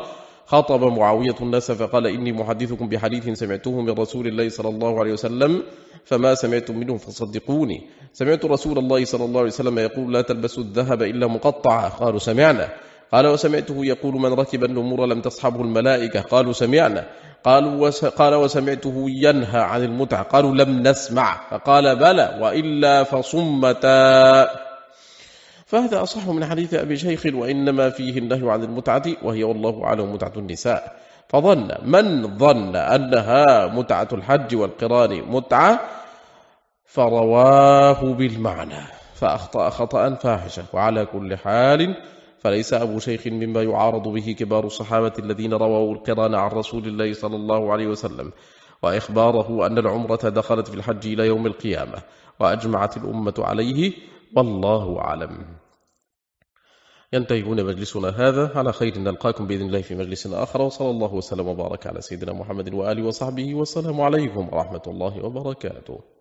خاطب معاوية الناس فقال إني محدثكم بحديث سمعته من رسول الله صلى الله عليه وسلم فما سمعتم منه فصدقوني. سمعت رسول الله صلى الله عليه وسلم يقول لا تلبسوا الذهب إلا مقطعا. قالوا سمعنا. قال وسمعته يقول من ركب النمور لم تصحبه الملائكة. قالوا سمعنا. قال وسمعته ينهى عن المتعة. قالوا لم نسمع. فقال بلى وإلا فصمتا. فهذا أصح من حديث أبي شيخ وإنما فيه النهي عن المتعة وهي والله أعلم متعة النساء. فظن من ظن أنها متعة الحج والقران متعة فرواه بالمعنى فأخطأ خطأ فاحشا. وعلى كل حال فليس أبو شيخ مما يعارض به كبار الصحابة الذين رووا القران عن رسول الله صلى الله عليه وسلم وإخباره أن العمرة دخلت في الحج إلى يوم القيامة وأجمعت الأمة عليه والله أعلم. ينتهي هنا مجلسنا هذا، على خير نلقاكم بإذن الله في مجلس آخر، وصلى الله وسلم وبارك على سيدنا محمد وآله وصحبه، والسلام عليكم ورحمة الله وبركاته.